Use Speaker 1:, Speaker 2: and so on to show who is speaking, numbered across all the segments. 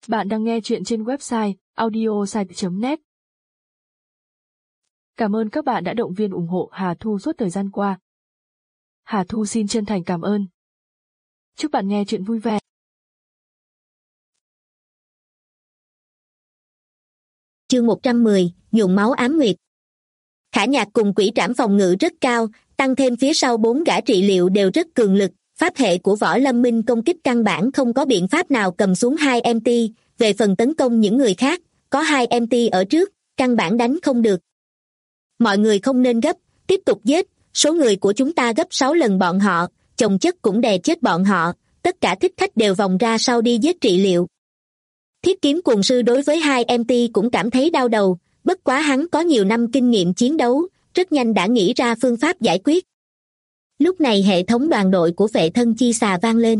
Speaker 1: Bạn đang nghe chuyện trên website audiosite.net. Cảm ơn các bạn đã động viên ủng hộ Hà Thu suốt thời gian qua. Hà Thu xin chân thành cảm ơn. Chúc bạn nghe chuyện vui vẻ.
Speaker 2: Chương 110, nhuộm máu ám nguyệt. Khả Nhạc cùng quỷ trảm phòng ngự rất cao, tăng thêm phía sau 4 gã trị liệu đều rất cường lực, pháp hệ của Võ Lâm Minh công kích căn bản không có biện pháp nào cầm xuống 2 MT, về phần tấn công những người khác, có 2 MT ở trước, căn bản đánh không được. Mọi người không nên gấp, tiếp tục giết, số người của chúng ta gấp 6 lần bọn họ, chồng chất cũng đè chết bọn họ, tất cả thích khách đều vòng ra sau đi giết trị liệu. Thiết Kiếm Cuồng Sư đối với 2 MT cũng cảm thấy đau đầu, bất quá hắn có nhiều năm kinh nghiệm chiến đấu, rất nhanh đã nghĩ ra phương pháp giải quyết. Lúc này hệ thống đoàn đội của Vệ Thân Chi Xà vang lên.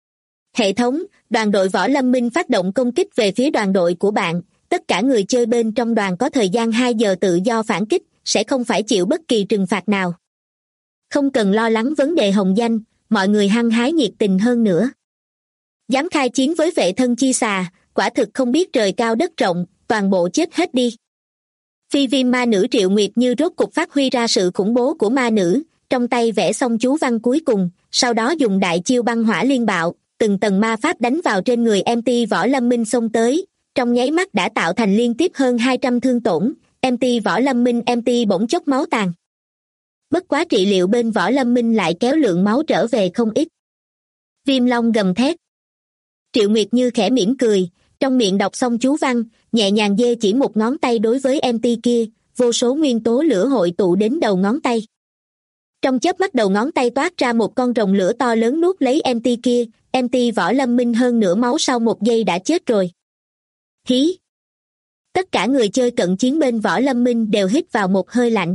Speaker 2: Hệ thống, đoàn đội Võ Lâm Minh phát động công kích về phía đoàn đội của bạn, tất cả người chơi bên trong đoàn có thời gian 2 giờ tự do phản kích, sẽ không phải chịu bất kỳ trừng phạt nào. Không cần lo lắng vấn đề hồng danh, mọi người hăng hái nhiệt tình hơn nữa. Dám khai chiến với Vệ Thân Chi Xà, quả thực không biết trời cao đất rộng, toàn bộ chết hết đi. Phi viêm ma nữ Triệu Nguyệt Như rốt cục phát huy ra sự khủng bố của ma nữ, trong tay vẽ xong chú văn cuối cùng, sau đó dùng đại chiêu băng hỏa liên bạo, từng tầng ma pháp đánh vào trên người MT Võ Lâm Minh xông tới, trong nháy mắt đã tạo thành liên tiếp hơn 200 thương tổn, MT Võ Lâm Minh bỗng chốc máu tàn. Bất quá trị liệu bên Võ Lâm Minh lại kéo lượng máu trở về không ít. Viêm Long gầm thét. Triệu Nguyệt Như khẽ mỉm cười, trong miệng đọc xong chú văn, nhẹ nhàng giơ chỉ một ngón tay đối với MT kia, vô số nguyên tố lửa hội tụ đến đầu ngón tay. Trong chớp mắt đầu ngón tay toát ra một con rồng lửa to lớn nuốt lấy MT kia, MT Võ Lâm Minh hơn nửa máu sau 1 giây đã chết rồi. Hí! Tất cả người chơi cận chiến bên Võ Lâm Minh đều hít vào một hơi lạnh.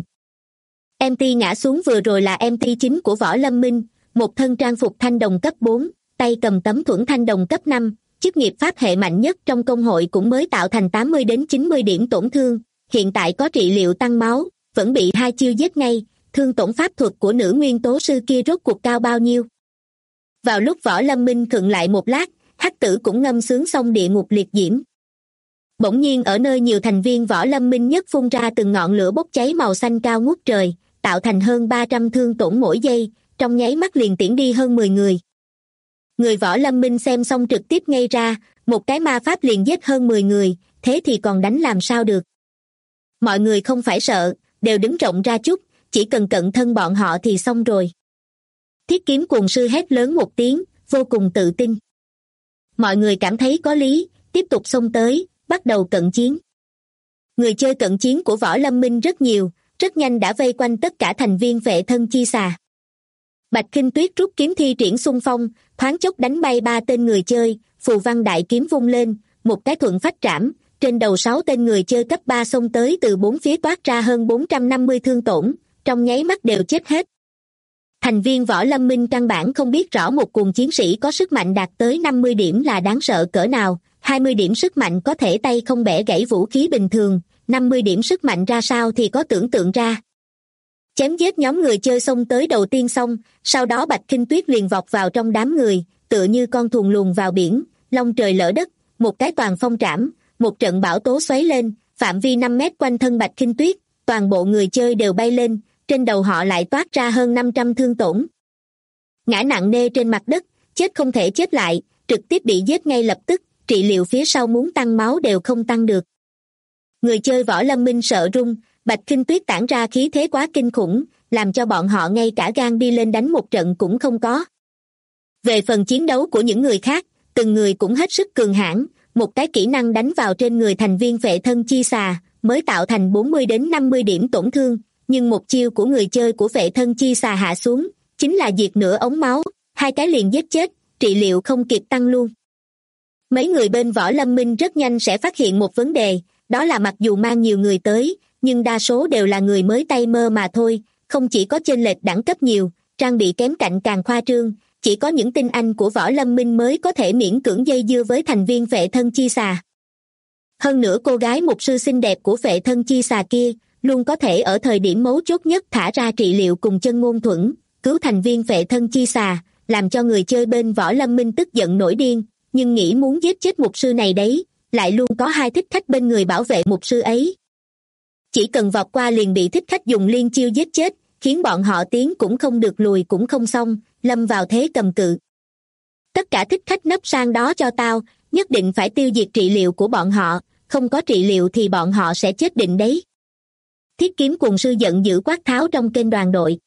Speaker 2: MT ngã xuống vừa rồi là MT chính của Võ Lâm Minh, một thân trang phục thanh đồng cấp 4, tay cầm tấm thuẫn thanh đồng cấp 5, chức nghiệp pháp hệ mạnh nhất trong công hội cũng mới tạo thành 80 đến 90 điểm tổn thương, hiện tại có trị liệu tăng máu, vẫn bị 2 chiêu giết ngay, thương tổn pháp thuật của nữ nguyên tố sư kia rốt cuộc cao bao nhiêu. Vào lúc Võ Lâm Minh khựng lại một lát, Hắc Tử cũng ngâm sướng xong địa ngục liệt diễm. Bỗng nhiên ở nơi nhiều thành viên Võ Lâm Minh nhất phun ra từng ngọn lửa bốc cháy màu xanh cao ngút trời, tạo thành hơn 300 thương tổn mỗi giây, trong nháy mắt liền tiễn đi hơn 10 người. Người Võ Lâm Minh xem xong trực tiếp ngây ra, một cái ma pháp liền giết hơn 10 người, thế thì còn đánh làm sao được. Mọi người không phải sợ, đều đứng rộng ra chút, chỉ cần cận thân bọn họ thì xong rồi. Thiết Kiếm Cuồng Sư hét lớn một tiếng, vô cùng tự tin. Mọi người cảm thấy có lý, tiếp tục xông tới, bắt đầu cận chiến. Người chơi cận chiến của Võ Lâm Minh rất nhiều, rất nhanh đã vây quanh tất cả thành viên Vệ Thân Chi Xà. Bạch Khinh Tuyết rút kiếm thi triển xung phong, thoáng chốc đánh bay 3 tên người chơi, phù văn đại kiếm vung lên, một cái thuận phách trảm, trên đầu 6 tên người chơi cấp 3 xông tới từ 4 phía toát ra hơn 450 thương tổn, trong nháy mắt đều chết hết. Thành viên Võ Lâm Minh căn bản không biết rõ một cuồng chiến sĩ có sức mạnh đạt tới 50 điểm là đáng sợ cỡ nào, 20 điểm sức mạnh có thể tay không bẻ gãy vũ khí bình thường, 50 điểm sức mạnh ra sao thì có tưởng tượng ra. Chém giết nhóm người chơi xông tới đầu tiên xong, sau đó Bạch Khinh Tuyết liền vọt vào trong đám người, tựa như con thùng luồn vào biển, long trời lỡ đất, một cái toàn phong trảm, một trận bão tố xoáy lên, phạm vi 5 mét quanh thân Bạch Khinh Tuyết, toàn bộ người chơi đều bay lên, trên đầu họ lại toát ra hơn 500 thương tổn. Ngã nặng nề trên mặt đất, chết không thể chết lại, trực tiếp bị giết ngay lập tức, trị liệu phía sau muốn tăng máu đều không tăng được. Người chơi Võ Lâm Minh sợ run, Bạch Khinh Tuyết tản ra khí thế quá kinh khủng, làm cho bọn họ ngay cả gan đi lên đánh một trận cũng không có. Về phần chiến đấu của những người khác, từng người cũng hết sức cường hãn, một cái kỹ năng đánh vào trên người thành viên Vệ Thân Chi Xà, mới tạo thành 40 đến 50 điểm tổn thương, nhưng một chiêu của người chơi của Vệ Thân Chi Xà hạ xuống, chính là diệt nửa ống máu, 2 cái liền giết chết, trị liệu không kịp tăng luôn. Mấy người bên Võ Lâm Minh rất nhanh sẽ phát hiện một vấn đề, đó là mặc dù mang nhiều người tới, nhưng đa số đều là người mới tay mơ mà thôi, không chỉ có chênh lệch đẳng cấp nhiều, trang bị kém cạnh càng khoa trương, chỉ có những tinh anh của Võ Lâm Minh mới có thể miễn cưỡng dây dưa với thành viên Vệ Thân Chi Xà. Hơn nữa cô gái mục sư xinh đẹp của Vệ Thân Chi Xà kia, luôn có thể ở thời điểm mấu chốt nhất thả ra trị liệu cùng chân ngôn thuẫn, cứu thành viên Vệ Thân Chi Xà, làm cho người chơi bên Võ Lâm Minh tức giận nổi điên, nhưng nghĩ muốn giết chết mục sư này đấy, lại luôn có hai thích khách bên người bảo vệ mục sư ấy. Chỉ cần vọt qua liền bị thích khách dùng liên chiêu giết chết, khiến bọn họ tiến cũng không được lùi cũng không xong, lâm vào thế cầm cự. Tất cả thích khách nấp sang đó cho tao, nhất định phải tiêu diệt trị liệu của bọn họ, không có trị liệu thì bọn họ sẽ chết định đấy. Thiết Kiếm Cuồng Sư giận dữ quát tháo trong kênh đoàn đội.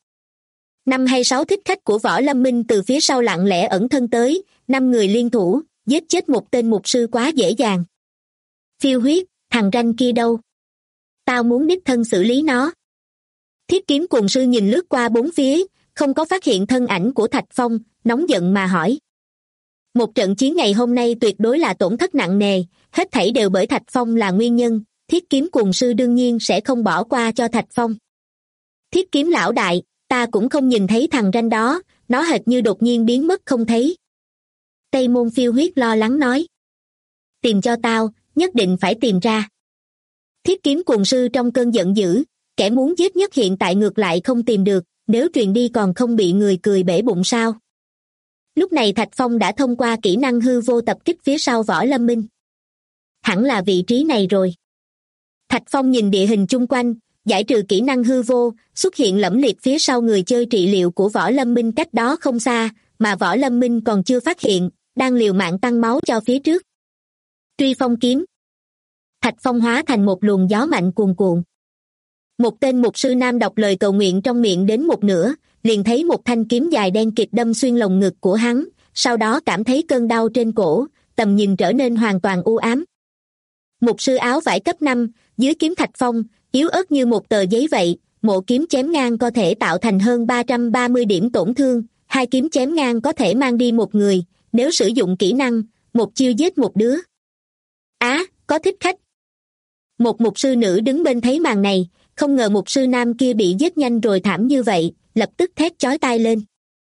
Speaker 2: 5 hay 6 thích khách của Võ Lâm Minh từ phía sau lặng lẽ ẩn thân tới, 5 người liên thủ, giết chết một tên mục sư quá dễ dàng. Phiêu Huyết, thằng ranh kia đâu? Tao muốn đích thân xử lý nó. Thiết Kiếm Cuồng Sư nhìn lướt qua bốn phía, không có phát hiện thân ảnh của Thạch Phong, nóng giận mà hỏi. Một trận chiến ngày hôm nay tuyệt đối là tổn thất nặng nề, hết thảy đều bởi Thạch Phong là nguyên nhân, Thiết Kiếm Cuồng Sư đương nhiên sẽ không bỏ qua cho Thạch Phong. Thiết Kiếm lão đại, ta cũng không nhìn thấy thằng ranh đó, nó hệt như đột nhiên biến mất không thấy. Tây Môn Phiêu Huyết lo lắng nói. Tìm cho tao, nhất định phải tìm ra. Thiết Kiếm Cuồng Sư trong cơn giận dữ, kẻ muốn giết nhất hiện tại ngược lại không tìm được, nếu truyền đi còn không bị người cười bể bụng sao. Lúc này Thạch Phong đã thông qua kỹ năng hư vô tập kích phía sau Võ Lâm Minh. Hẳn là vị trí này rồi. Thạch Phong nhìn địa hình chung quanh, giải trừ kỹ năng hư vô, xuất hiện lẫm liệt phía sau người chơi trị liệu của Võ Lâm Minh cách đó không xa, mà Võ Lâm Minh còn chưa phát hiện, đang liều mạng tăng máu cho phía trước. Truy phong kiếm. Thạch Phong hóa thành một luồng gió mạnh cuồn cuộn. Một tên mục sư nam đọc lời cầu nguyện trong miệng đến một nửa, liền thấy một thanh kiếm dài đen kịt đâm xuyên lồng ngực của hắn, sau đó cảm thấy cơn đau trên cổ, tầm nhìn trở nên hoàn toàn u ám. Mục sư áo vải cấp 5, dưới kiếm Thạch Phong, yếu ớt như một tờ giấy vậy, một kiếm chém ngang có thể tạo thành hơn 330 điểm tổn thương, hai kiếm chém ngang có thể mang đi một người, nếu sử dụng kỹ năng, một chiêu giết một đứa. Có thích khách. Một mục sư nữ đứng bên thấy màn này, không ngờ mục sư nam kia bị giết nhanh rồi thảm như vậy, lập tức thét chói tai lên.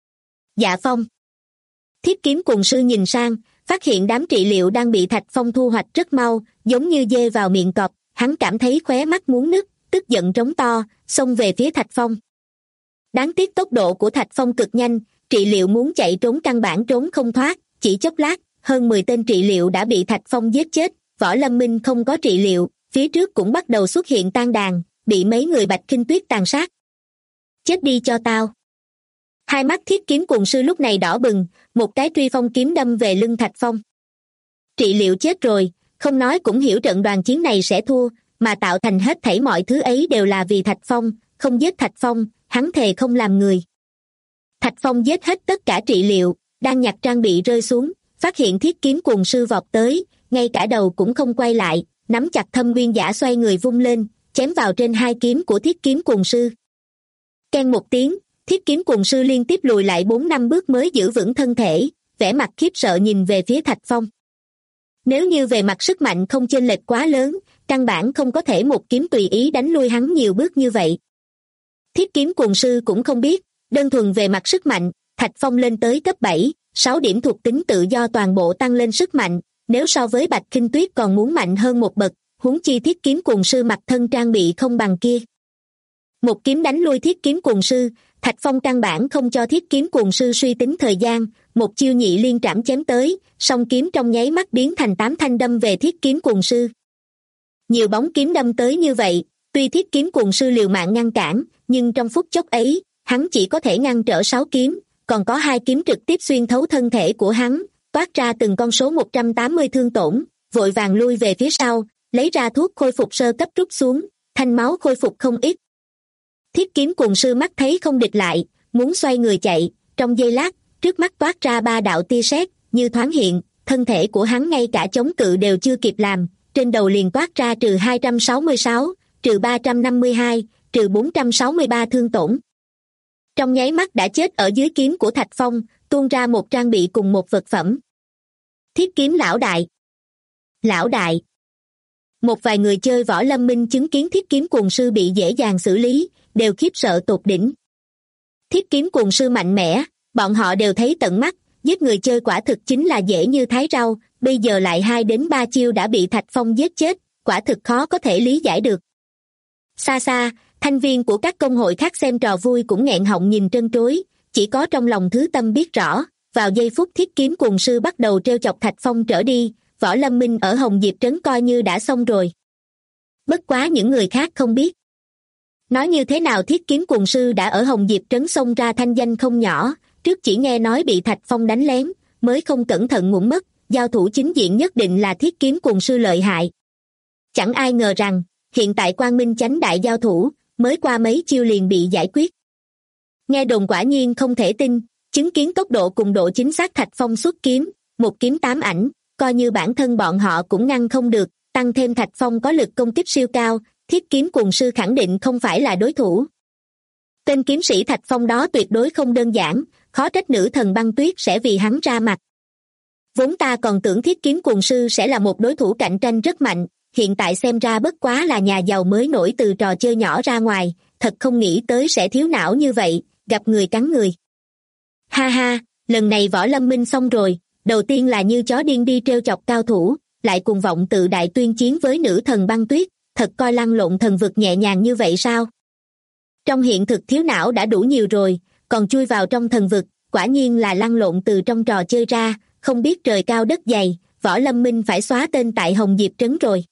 Speaker 2: Dạ Phong. Thiết Kiếm Cuồng Sư nhìn sang, phát hiện đám trị liệu đang bị Thạch Phong thu hoạch rất mau, giống như dê vào miệng cọp, hắn cảm thấy khóe mắt muốn nứt, tức giận trống to, xông về phía Thạch Phong. Đáng tiếc tốc độ của Thạch Phong cực nhanh, trị liệu muốn chạy trốn căn bản trốn không thoát, chỉ chốc lát, hơn 10 tên trị liệu đã bị Thạch Phong giết chết, Võ Lâm Minh không có trị liệu, phía trước cũng bắt đầu xuất hiện tan đàn, bị mấy người Bạch Khinh Tuyết tàn sát. Chết đi cho tao. Hai mắt Thiết Kiếm Cuồng Sư lúc này đỏ bừng, một cái truy phong kiếm đâm về lưng Thạch Phong. Trị liệu chết rồi, không nói cũng hiểu trận đoàn chiến này sẽ thua, mà tạo thành hết thảy mọi thứ ấy đều là vì Thạch Phong, không giết Thạch Phong, hắn thề không làm người. Thạch Phong giết hết tất cả trị liệu, đang nhặt trang bị rơi xuống, phát hiện Thiết Kiếm Cuồng Sư vọt tới, ngay cả đầu cũng không quay lại, nắm chặt Thâm Nguyên Giả xoay người vung lên, chém vào trên hai kiếm của Thiết Kiếm Cuồng Sư. Keng một tiếng, Thiết Kiếm Cuồng Sư liên tiếp lùi lại 4-5 bước mới giữ vững thân thể, vẻ mặt khiếp sợ nhìn về phía Thạch Phong. Nếu như về mặt sức mạnh không chênh lệch quá lớn, căn bản không có thể một kiếm tùy ý đánh lui hắn nhiều bước như vậy. Thiết Kiếm Cuồng Sư cũng không biết, đơn thuần về mặt sức mạnh, Thạch Phong lên tới cấp 7, 6 điểm thuộc tính tự do toàn bộ tăng lên sức mạnh, nếu so với Bạch Khinh Tuyết còn muốn mạnh hơn một bậc, huống chi Thiết Kiếm Cuồng Sư mặc thân trang bị không bằng kia. Một kiếm đánh lui Thiết Kiếm Cuồng Sư, Thạch Phong căn bản không cho Thiết Kiếm Cuồng Sư suy tính thời gian, một chiêu nhị liên trảm chém tới, song kiếm trong nháy mắt biến thành 8 thanh đâm về Thiết Kiếm Cuồng Sư. Nhiều bóng kiếm đâm tới như vậy, tuy Thiết Kiếm Cuồng Sư liều mạng ngăn cản, nhưng trong phút chốc ấy, hắn chỉ có thể ngăn trở 6 kiếm, còn có 2 kiếm trực tiếp xuyên thấu thân thể của hắn, toát ra từng con số 180 thương tổn, vội vàng lui về phía sau, lấy ra thuốc khôi phục sơ cấp rút xuống, thanh máu khôi phục không ít. Thiết Kiếm Cuồng Sư mắt thấy không địch lại, muốn xoay người chạy, trong giây lát, trước mắt toát ra 3 đạo tia sét, như thoáng hiện, thân thể của hắn ngay cả chống cự đều chưa kịp làm, trên đầu liền toát ra trừ 266, trừ 352, trừ 463 thương tổn. Trong nháy mắt đã chết ở dưới kiếm của Thạch Phong, tuôn ra một trang bị cùng một vật phẩm. Thiết Kiếm lão đại. Lão đại. Một vài người chơi Võ Lâm Minh chứng kiến Thiết Kiếm Cuồng Sư bị dễ dàng xử lý, đều khiếp sợ tột đỉnh. Thiết Kiếm Cuồng Sư mạnh mẽ, bọn họ đều thấy tận mắt, giết người chơi quả thực chính là dễ như thái rau, bây giờ lại 2 đến 3 chiêu đã bị Thạch Phong giết chết, quả thực khó có thể lý giải được. Xa xa, thành viên của các công hội khác xem trò vui cũng nghẹn họng nhìn trân trối, chỉ có trong lòng Thứ Tâm biết rõ, vào giây phút thiết kiếm cuồng sư bắt đầu trêu chọc Thạch Phong trở đi, Võ Lâm Minh ở Hồng Diệp Trấn coi như đã xong rồi. Bất quá những người khác không biết. Nói như thế nào thiết kiếm cuồng sư đã ở Hồng Diệp Trấn xông ra thanh danh không nhỏ, trước chỉ nghe nói bị Thạch Phong đánh lén, mới không cẩn thận ngủm mất, giao thủ chính diện nhất định là thiết kiếm cuồng sư lợi hại. Chẳng ai ngờ rằng, hiện tại Quang Minh Chánh Đại giao thủ, mới qua mấy chiêu liền bị giải quyết. Nghe đồn quả nhiên không thể tin, chứng kiến tốc độ cùng độ chính xác Thạch Phong xuất kiếm, một kiếm 8 ảnh, coi như bản thân bọn họ cũng ngăn không được, tăng thêm Thạch Phong có lực công kích siêu cao, thiết kiếm cuồng sư khẳng định không phải là đối thủ. Tên kiếm sĩ Thạch Phong đó tuyệt đối không đơn giản, khó trách nữ thần băng tuyết sẽ vì hắn ra mặt. Vốn ta còn tưởng thiết kiếm cuồng sư sẽ là một đối thủ cạnh tranh rất mạnh, hiện tại xem ra bất quá là nhà giàu mới nổi từ trò chơi nhỏ ra ngoài, thật không nghĩ tới sẽ thiếu não như vậy, gặp người cắn người. Ha ha, lần này Võ Lâm Minh xong rồi, đầu tiên là như chó điên đi trêu chọc cao thủ, lại cùng vọng tự đại tuyên chiến với nữ thần băng tuyết, thật coi lăn lộn thần vực nhẹ nhàng như vậy sao? Trong hiện thực thiếu não đã đủ nhiều rồi, còn chui vào trong thần vực, quả nhiên là lăn lộn từ trong trò chơi ra, không biết trời cao đất dày, Võ Lâm Minh phải xóa tên tại Hồng Diệp Trấn rồi.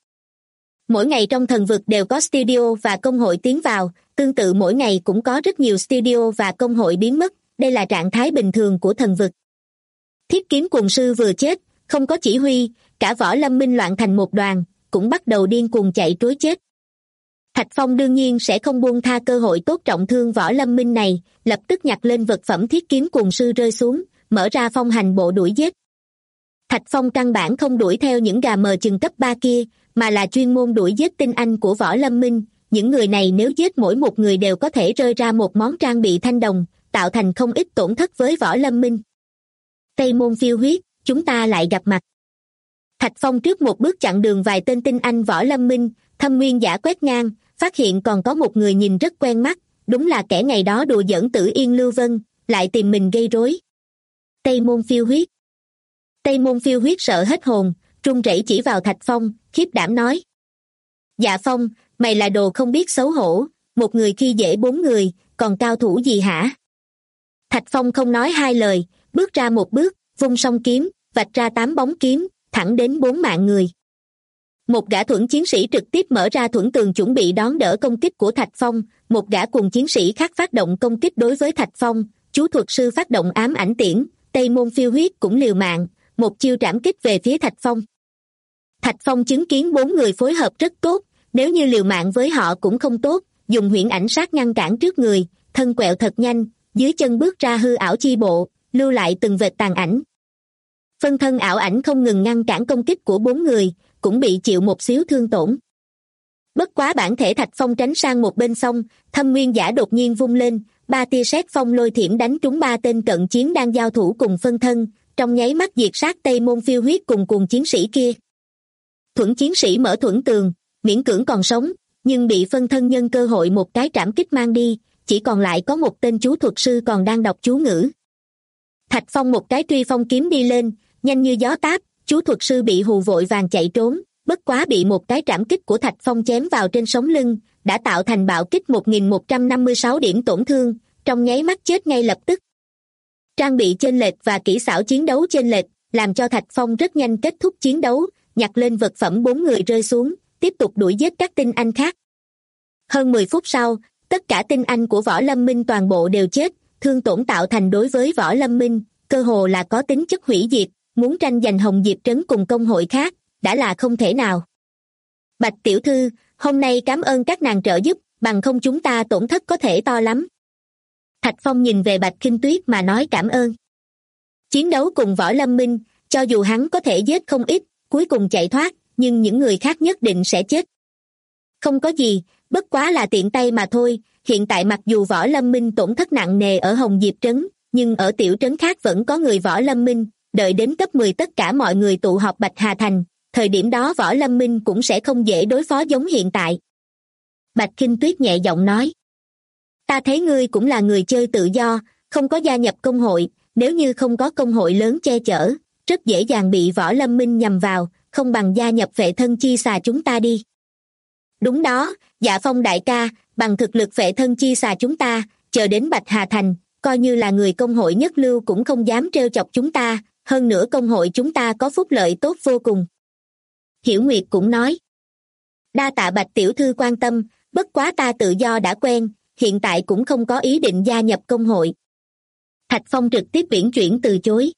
Speaker 2: Mỗi ngày trong thần vực đều có studio và công hội tiến vào, tương tự mỗi ngày cũng có rất nhiều studio và công hội biến mất, đây là trạng thái bình thường của thần vực. Thiết kiếm cuồng sư vừa chết, không có chỉ huy, cả Võ Lâm Minh loạn thành một đoàn, cũng bắt đầu điên cuồng chạy trối chết. Thạch Phong đương nhiên sẽ không buông tha cơ hội tốt trọng thương Võ Lâm Minh này, lập tức nhặt lên vật phẩm thiết kiếm cuồng sư rơi xuống, mở ra phong hành bộ đuổi giết. Thạch Phong căn bản không đuổi theo những gà mờ chừng cấp 3 kia, mà là chuyên môn đuổi giết tinh anh của Võ Lâm Minh, những người này nếu giết mỗi một người đều có thể rơi ra một món trang bị thanh đồng, tạo thành không ít tổn thất với Võ Lâm Minh. Tây Môn Phiêu Huyết, chúng ta lại gặp mặt. Thạch Phong trước một bước chặn đường vài tên tinh anh Võ Lâm Minh, Thâm Nguyên Giả quét ngang, phát hiện còn có một người nhìn rất quen mắt, đúng là kẻ ngày đó đùa giỡn Tử Yên Lưu Vân, lại tìm mình gây rối. Tây Môn Phiêu Huyết. Tây Môn Phiêu Huyết sợ hết hồn, run rẩy chỉ vào Thạch Phong, khiếp đảm nói. Dạ Phong, mày là đồ không biết xấu hổ, một người khi dễ 4 người, còn cao thủ gì hả? Thạch Phong không nói hai lời, bước ra một bước, vung song kiếm, vạch ra 8 bóng kiếm, thẳng đến 4 mạng người. Một gã thuẫn chiến sĩ trực tiếp mở ra thuẫn tường chuẩn bị đón đỡ công kích của Thạch Phong, một gã cùng chiến sĩ khác phát động công kích đối với Thạch Phong, chú thuật sư phát động ám ảnh tiễn, Tây Môn Phiêu Huyết cũng liều mạng, một chiêu trảm kích về phía Thạch Phong. Thạch Phong chứng kiến 4 người phối hợp rất tốt, nếu như liều mạng với họ cũng không tốt, dùng huyễn ảnh sát ngăn cản trước người, thân quẹo thật nhanh, dưới chân bước ra hư ảo chi bộ, lưu lại từng vệt tàn ảnh. Phân thân ảo ảnh không ngừng ngăn cản công kích của 4 người, cũng bị chịu một xíu thương tổn. Bất quá bản thể Thạch Phong tránh sang một bên xong, Thâm Nguyên Giả đột nhiên vung lên, 3 tia sét phong lôi thiểm đánh trúng 3 tên cận chiến đang giao thủ cùng phân thân, trong nháy mắt diệt sát Tây Môn Phiêu Huyết cùng chiến sĩ kia. Thuẫn chiến sĩ mở thuẫn tường, miễn cưỡng còn sống, nhưng bị phân thân nhân cơ hội một cái trảm kích mang đi, chỉ còn lại có một tên chú thuật sư còn đang đọc chú ngữ. Thạch Phong một cái truy phong kiếm đi lên, nhanh như gió táp, chú thuật sư bị hù vội vàng chạy trốn, bất quá bị một cái trảm kích của Thạch Phong chém vào trên sống lưng, đã tạo thành bạo kích 1156 điểm tổn thương, trong nháy mắt chết ngay lập tức. Trang bị chênh lệch và kỹ xảo chiến đấu chênh lệch, làm cho Thạch Phong rất nhanh kết thúc chiến đấu, nhặt lên vật phẩm 4 người rơi xuống, tiếp tục đuổi giết các tinh anh khác. Hơn 10 phút sau, tất cả tinh anh của Võ Lâm Minh toàn bộ đều chết, thương tổn tạo thành đối với Võ Lâm Minh, cơ hồ là có tính chất hủy diệt, muốn tranh giành Hồng Diệp Trấn cùng công hội khác, đã là không thể nào. Bạch tiểu thư, hôm nay cảm ơn các nàng trợ giúp, bằng không chúng ta tổn thất có thể to lắm. Thạch Phong nhìn về Bạch Khinh Tuyết mà nói cảm ơn. Chiến đấu cùng Võ Lâm Minh, cho dù hắn có thể giết không ít, cuối cùng chạy thoát, nhưng những người khác nhất định sẽ chết. Không có gì, bất quá là tiện tay mà thôi, hiện tại mặc dù Võ Lâm Minh tổn thất nặng nề ở Hồng Diệp Trấn, nhưng ở tiểu trấn khác vẫn có người Võ Lâm Minh, đợi đến cấp 10 tất cả mọi người tụ họp Bạch Hà Thành, thời điểm đó Võ Lâm Minh cũng sẽ không dễ đối phó giống hiện tại. Bạch Khinh Tuyết nhẹ giọng nói. Ta thấy ngươi cũng là người chơi tự do, không có gia nhập công hội, nếu như không có công hội lớn che chở, rất dễ dàng bị Võ Lâm Minh nhằm vào, không bằng gia nhập Vệ Thân Chi Xà chúng ta đi. Đúng đó, Dạ Phong đại ca, bằng thực lực Vệ Thân Chi Xà chúng ta, chờ đến Bạch Hà Thành, coi như là người công hội nhất lưu cũng không dám trêu chọc chúng ta, hơn nữa công hội chúng ta có phúc lợi tốt vô cùng. Hiểu Nguyệt cũng nói. Đa tạ Bạch tiểu thư quan tâm, bất quá ta tự do đã quen, hiện tại cũng không có ý định gia nhập công hội. Thạch Phong trực tiếp uyển chuyển từ chối.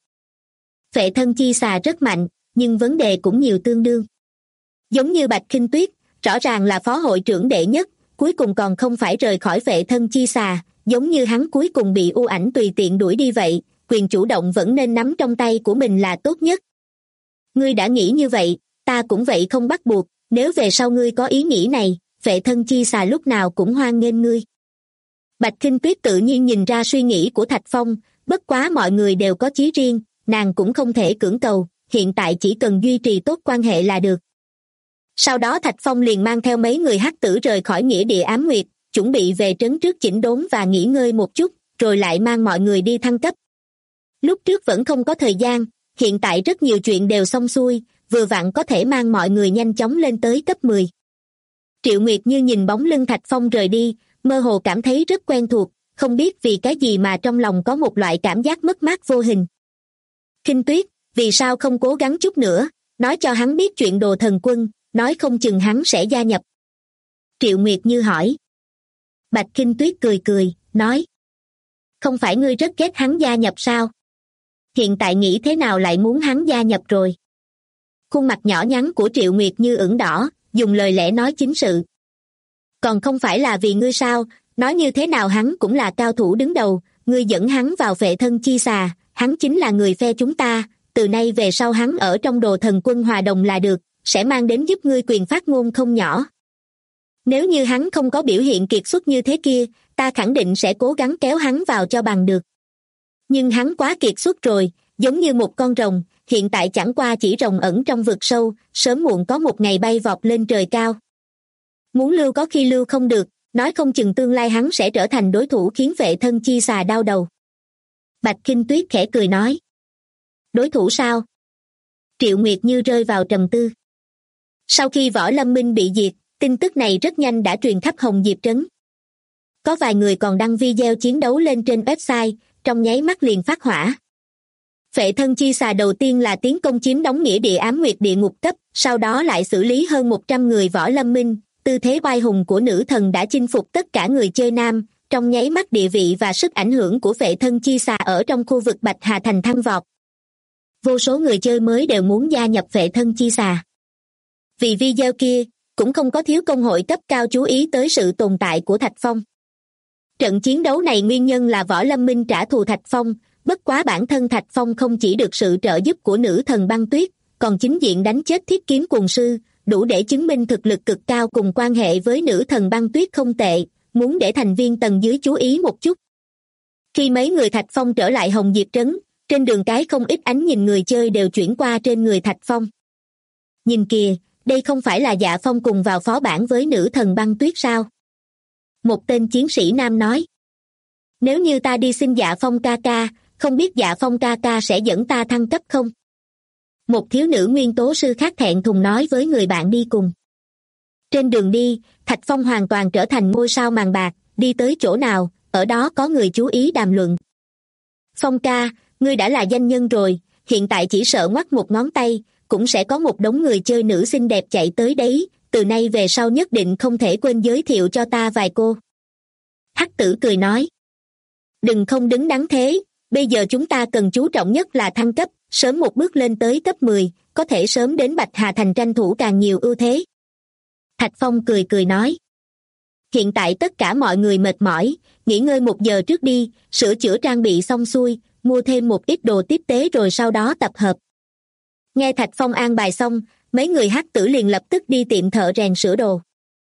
Speaker 2: Phệ thân chi xà rất mạnh, nhưng vấn đề cũng nhiều tương đương. Giống như Bạch Khinh Tuyết, rõ ràng là phó hội trưởng đệ nhất, cuối cùng còn không phải rời khỏi phệ thân chi xà, giống như hắn cuối cùng bị U Ảnh tùy tiện đuổi đi vậy, quyền chủ động vẫn nên nắm trong tay của mình là tốt nhất. Ngươi đã nghĩ như vậy, ta cũng vậy không bắt buộc, nếu về sau ngươi có ý nghĩ này, phệ thân chi xà lúc nào cũng hoan nghênh ngươi. Bạch Khinh Tuyết tự nhiên nhìn ra suy nghĩ của Thạch Phong, bất quá mọi người đều có chí riêng, nàng cũng không thể cưỡng cầu, hiện tại chỉ cần duy trì tốt quan hệ là được. Sau đó Thạch Phong liền mang theo mấy người hắc tử rời khỏi nghĩa địa Ám Nguyệt, chuẩn bị về trấn trước chỉnh đốn và nghỉ ngơi một chút, rồi lại mang mọi người đi thăng cấp. Lúc trước vẫn không có thời gian, hiện tại rất nhiều chuyện đều xong xuôi, vừa vặn có thể mang mọi người nhanh chóng lên tới cấp 10. Triệu Nguyệt Như nhìn bóng lưng Thạch Phong rời đi, mơ hồ cảm thấy rất quen thuộc, không biết vì cái gì mà trong lòng có một loại cảm giác mất mát vô hình. Khinh Tuyết, vì sao không cố gắng chút nữa, nói cho hắn biết chuyện Đồ Thần Quân, nói không chừng hắn sẽ gia nhập. Triệu Nguyệt Như hỏi. Bạch Khinh Tuyết cười cười, nói. Không phải ngươi rất ghét hắn gia nhập sao? Hiện tại nghĩ thế nào lại muốn hắn gia nhập rồi? Khuôn mặt nhỏ nhắn của Triệu Nguyệt Như ửng đỏ, dùng lời lẽ nói chính sự. Còn không phải là vì ngươi sao, nói như thế nào hắn cũng là cao thủ đứng đầu, ngươi dẫn hắn vào phệ thân chi xà, hắn chính là người phe chúng ta, từ nay về sau hắn ở trong Đồ Thần Quân hòa đồng là được, sẽ mang đến giúp ngươi quyền phát ngôn không nhỏ. Nếu như hắn không có biểu hiện kiệt xuất như thế kia, ta khẳng định sẽ cố gắng kéo hắn vào cho bằng được. Nhưng hắn quá kiệt xuất rồi, giống như một con rồng, hiện tại chẳng qua chỉ rồng ẩn trong vực sâu, sớm muộn có một ngày bay vọt lên trời cao. Muốn lưu có khi lưu không được, nói không chừng tương lai hắn sẽ trở thành đối thủ khiến phệ thân chi xà đau đầu. Bạch Khinh Tuyết khẽ cười nói. Đối thủ sao? Triệu Nguyệt Như rơi vào trầm tư. Sau khi Võ Lâm Minh bị diệt, tin tức này rất nhanh đã truyền khắp Hồng Diệp Trấn. Có vài người còn đăng video chiến đấu lên trên website, trong nháy mắt liền phát hỏa. Phệ thân chi xà đầu tiên là tiến công chiếm đóng nghĩa địa Ám Nguyệt địa ngục cấp, sau đó lại xử lý hơn 100 người Võ Lâm Minh, tư thế oai hùng của nữ thần đã chinh phục tất cả người chơi nam, trong nháy mắt địa vị và sức ảnh hưởng của phệ thân chi xà ở trong khu vực Bạch Hà Thành thăng vọt. Vô số người chơi mới đều muốn gia nhập phệ thân chi xà. Vì video kia, cũng không có thiếu công hội cấp cao chú ý tới sự tồn tại của Thạch Phong. Trận chiến đấu này nguyên nhân là Võ Lâm Minh trả thù Thạch Phong, bất quá bản thân Thạch Phong không chỉ được sự trợ giúp của nữ thần băng tuyết, còn chính diện đánh chết Thiết Kiếm Quần Sư, đủ để chứng minh thực lực cực cao cùng quan hệ với nữ thần băng tuyết không tệ, muốn để thành viên tầng dưới chú ý một chút. Khi mấy người Thạch Phong trở lại Hồng Diệp Trấn, trên đường cái không ít ánh nhìn người chơi đều chuyển qua trên người Thạch Phong. Nhìn kìa, đây không phải là Dạ Phong cùng vào phó bản với nữ thần băng tuyết sao? Một tên chiến sĩ nam nói. Nếu như ta đi xin Dạ Phong ca ca, không biết Dạ Phong ca ca sẽ dẫn ta thăng cấp không? Một thiếu nữ nguyên tố sư khác thẹn thùng nói với người bạn đi cùng. Trên đường đi, Thạch Phong hoàn toàn trở thành ngôi sao màn bạc, đi tới chỗ nào, ở đó có người chú ý đàm luận. Phong ca, ngươi đã là danh nhân rồi, hiện tại chỉ sợ ngoắc một ngón tay, cũng sẽ có một đống người chơi nữ xinh đẹp chạy tới đấy, từ nay về sau nhất định không thể quên giới thiệu cho ta vài cô. Hắc tử cười nói. Đừng không đứng đắn thế, bây giờ chúng ta cần chú trọng nhất là thăng cấp, sớm một bước lên tới cấp 10, có thể sớm đến Bạch Hà Thành tranh thủ càng nhiều ưu thế. Thạch Phong cười cười nói. Hiện tại tất cả mọi người mệt mỏi, nghỉ ngơi 1 giờ trước đi, sửa chữa trang bị xong xuôi, mua thêm một ít đồ tiếp tế rồi sau đó tập hợp. Nghe Thạch Phong an bài xong, mấy người hắc tử liền lập tức đi tiệm thợ rèn sửa đồ.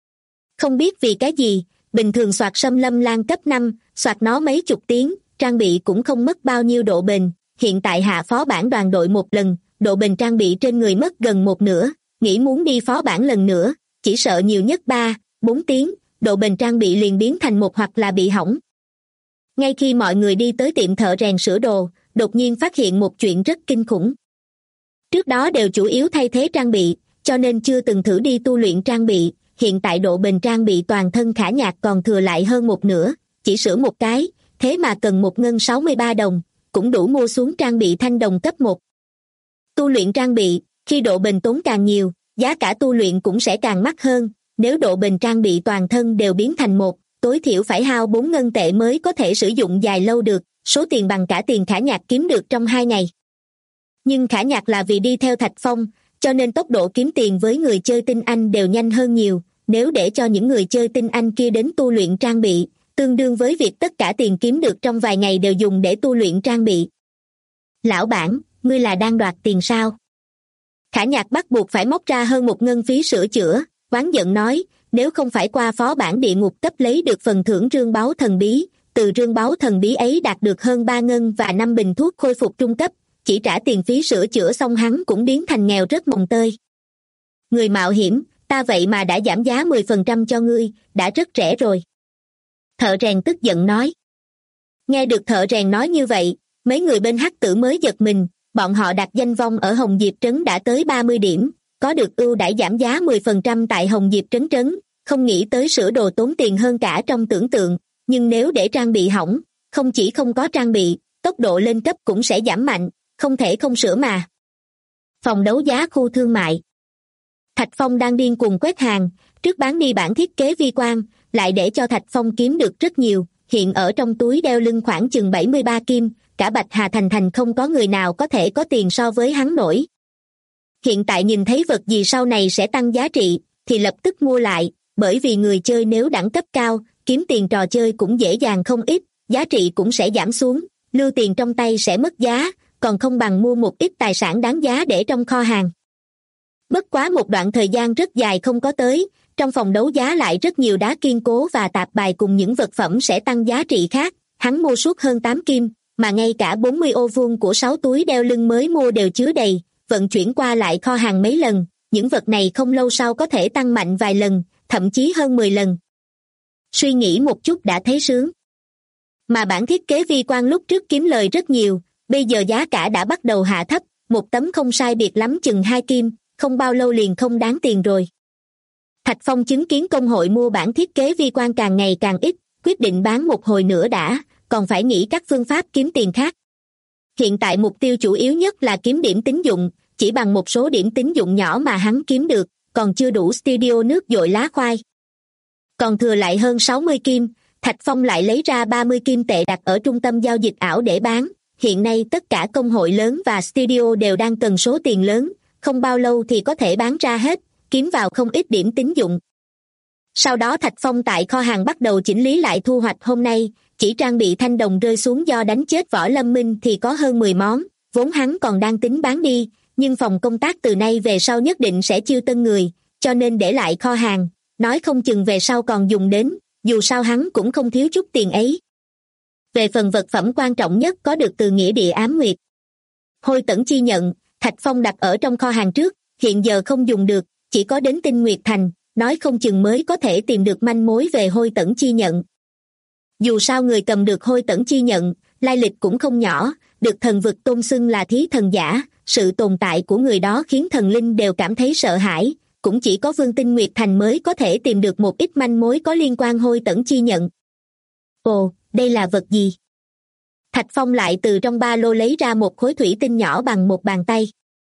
Speaker 2: Không biết vì cái gì, bình thường soạt Sâm Lâm Lan cấp 5, soạt nó mấy chục tiếng, trang bị cũng không mất bao nhiêu độ bền, hiện tại hạ phó bản đoàn đội một lần, độ bền trang bị trên người mất gần một nửa, nghĩ muốn đi phó bản lần nữa, chỉ sợ nhiều nhất 3-4 tiếng, độ bền trang bị liền biến thành một hoặc là bị hỏng. Ngay khi mọi người đi tới tiệm thợ rèn sửa đồ, đột nhiên phát hiện một chuyện rất kinh khủng. Trước đó đều chủ yếu thay thế trang bị, cho nên chưa từng thử đi tu luyện trang bị, hiện tại độ bền trang bị toàn thân Khả Nhạc còn thừa lại hơn một nửa, chỉ sửa một cái, thế mà cần 1 ngân 63 đồng, cũng đủ mua xuống trang bị thanh đồng cấp 1. Tu luyện trang bị, khi độ bền tốn càng nhiều, giá cả tu luyện cũng sẽ càng mắc hơn, nếu độ bền trang bị toàn thân đều biến thành 1, tối thiểu phải hao 4 ngân tệ mới có thể sử dụng dài lâu được, số tiền bằng cả tiền Khả Nhạc kiếm được trong 2 ngày. Nhưng Khả Nhạc là vì đi theo Thạch Phong, cho nên tốc độ kiếm tiền với người chơi tinh anh đều nhanh hơn nhiều, nếu để cho những người chơi tinh anh kia đến tu luyện trang bị, tương đương với việc tất cả tiền kiếm được trong vài ngày đều dùng để tu luyện trang bị. Lão bản, ngươi là đang đoạt tiền sao? Khả Nhạc bắt buộc phải móc ra hơn 1 ngân phí sửa chữa, oán giận nói, nếu không phải qua phó bản địa ngục cấp lấy được phần thưởng rương báu thần bí, từ rương báu thần bí ấy đạt được hơn 3 ngân và 5 bình thuốc khôi phục trung cấp, chỉ trả tiền phí sửa chữa xong hắn cũng biến thành nghèo rất mồng tơi. Người mạo hiểm, ta vậy mà đã giảm giá 10% cho ngươi, đã rất rẻ rồi. Thợ rèn tức giận nói. Nghe được thợ rèn nói như vậy, mấy người bên Hắc Tử mới giật mình, bọn họ đặt danh vong ở Hồng Diệp Trấn đã tới 30 điểm, có được ưu đãi giảm giá 10% tại Hồng Diệp Trấn, không nghĩ tới sửa đồ tốn tiền hơn cả trong tưởng tượng, nhưng nếu để trang bị hỏng, không chỉ không có trang bị, tốc độ lên cấp cũng sẽ giảm mạnh, không thể không sửa mà. Phòng đấu giá khu thương mại. Thạch Phong đang điên cuồng quét hàng, trước bán đi bản thiết kế vi quan, lại để cho Thạch Phong kiếm được rất nhiều, hiện ở trong túi đeo lưng khoảng chừng 73 kim, cả Bạch Hà Thành không có người nào có thể có tiền so với hắn nổi. Hiện tại nhìn thấy vật gì sau này sẽ tăng giá trị, thì lập tức mua lại, bởi vì người chơi nếu đẳng cấp cao, kiếm tiền trò chơi cũng dễ dàng không ít, giá trị cũng sẽ giảm xuống, lưu tiền trong tay sẽ mất giá, còn không bằng mua một ít tài sản đáng giá để trong kho hàng. Bất quá một đoạn thời gian rất dài không có tới, trong phòng đấu giá lại rất nhiều đá kiên cố và tạp bài cùng những vật phẩm sẽ tăng giá trị khác, hắn mua suốt hơn 8 kim, mà ngay cả 40 ô vuông của 6 túi đeo lưng mới mua đều chứa đầy, vận chuyển qua lại kho hàng mấy lần, những vật này không lâu sau có thể tăng mạnh vài lần, thậm chí hơn 10 lần. Suy nghĩ một chút đã thấy sướng. Mà bản thiết kế vi quan lúc trước kiếm lời rất nhiều, bây giờ giá cả đã bắt đầu hạ thấp, một tấm không sai biệt lắm chừng 2 kim, không bao lâu liền không đáng tiền rồi. Thạch Phong chứng kiến công hội mua bản thiết kế vi quan càng ngày càng ít, quyết định bán một hồi nữa đã, còn phải nghĩ các phương pháp kiếm tiền khác. Hiện tại mục tiêu chủ yếu nhất là kiếm điểm tín dụng, chỉ bằng một số điểm tín dụng nhỏ mà hắn kiếm được, còn chưa đủ studio nước dội lá khoai. Còn thừa lại hơn 60 kim, Thạch Phong lại lấy ra 30 kim tệ đặt ở trung tâm giao dịch ảo để bán. Hiện nay tất cả công hội lớn và studio đều đang cần số tiền lớn, không bao lâu thì có thể bán ra hết, kiếm vào không ít điểm tín dụng. Sau đó Thạch Phong tại kho hàng bắt đầu chỉnh lý lại thu hoạch hôm nay, chỉ trang bị thanh đồng rơi xuống do đánh chết Võ Lâm Minh thì có hơn 10 món, vốn hắn còn đang tính bán đi, nhưng phòng công tác từ nay về sau nhất định sẽ chiêu tân người, cho nên để lại kho hàng, nói không chừng về sau còn dùng đến, dù sao hắn cũng không thiếu chút tiền ấy. Về phần vật phẩm quan trọng nhất có được từ nghĩa địa ám nguyệt. Hôi tẩn chi nhận, Thạch Phong đặt ở trong kho hàng trước, hiện giờ không dùng được, chỉ có đến Tinh Nguyệt Thành, nói không chừng mới có thể tìm được manh mối về hôi tẩn chi nhận. Dù sao người cầm được hôi tẩn chi nhận, lai lịch cũng không nhỏ, được thần vực tôn xưng là thí thần giả, sự tồn tại của người đó khiến thần linh đều cảm thấy sợ hãi, cũng chỉ có Vương Tinh Nguyệt Thành mới có thể tìm được một ít manh mối có liên quan hôi tẩn chi nhận. Ồ, đây là vật gì? Thạch Phong lại từ trong ba lô lấy ra một khối thủy tinh nhỏ bằng một bàn tay.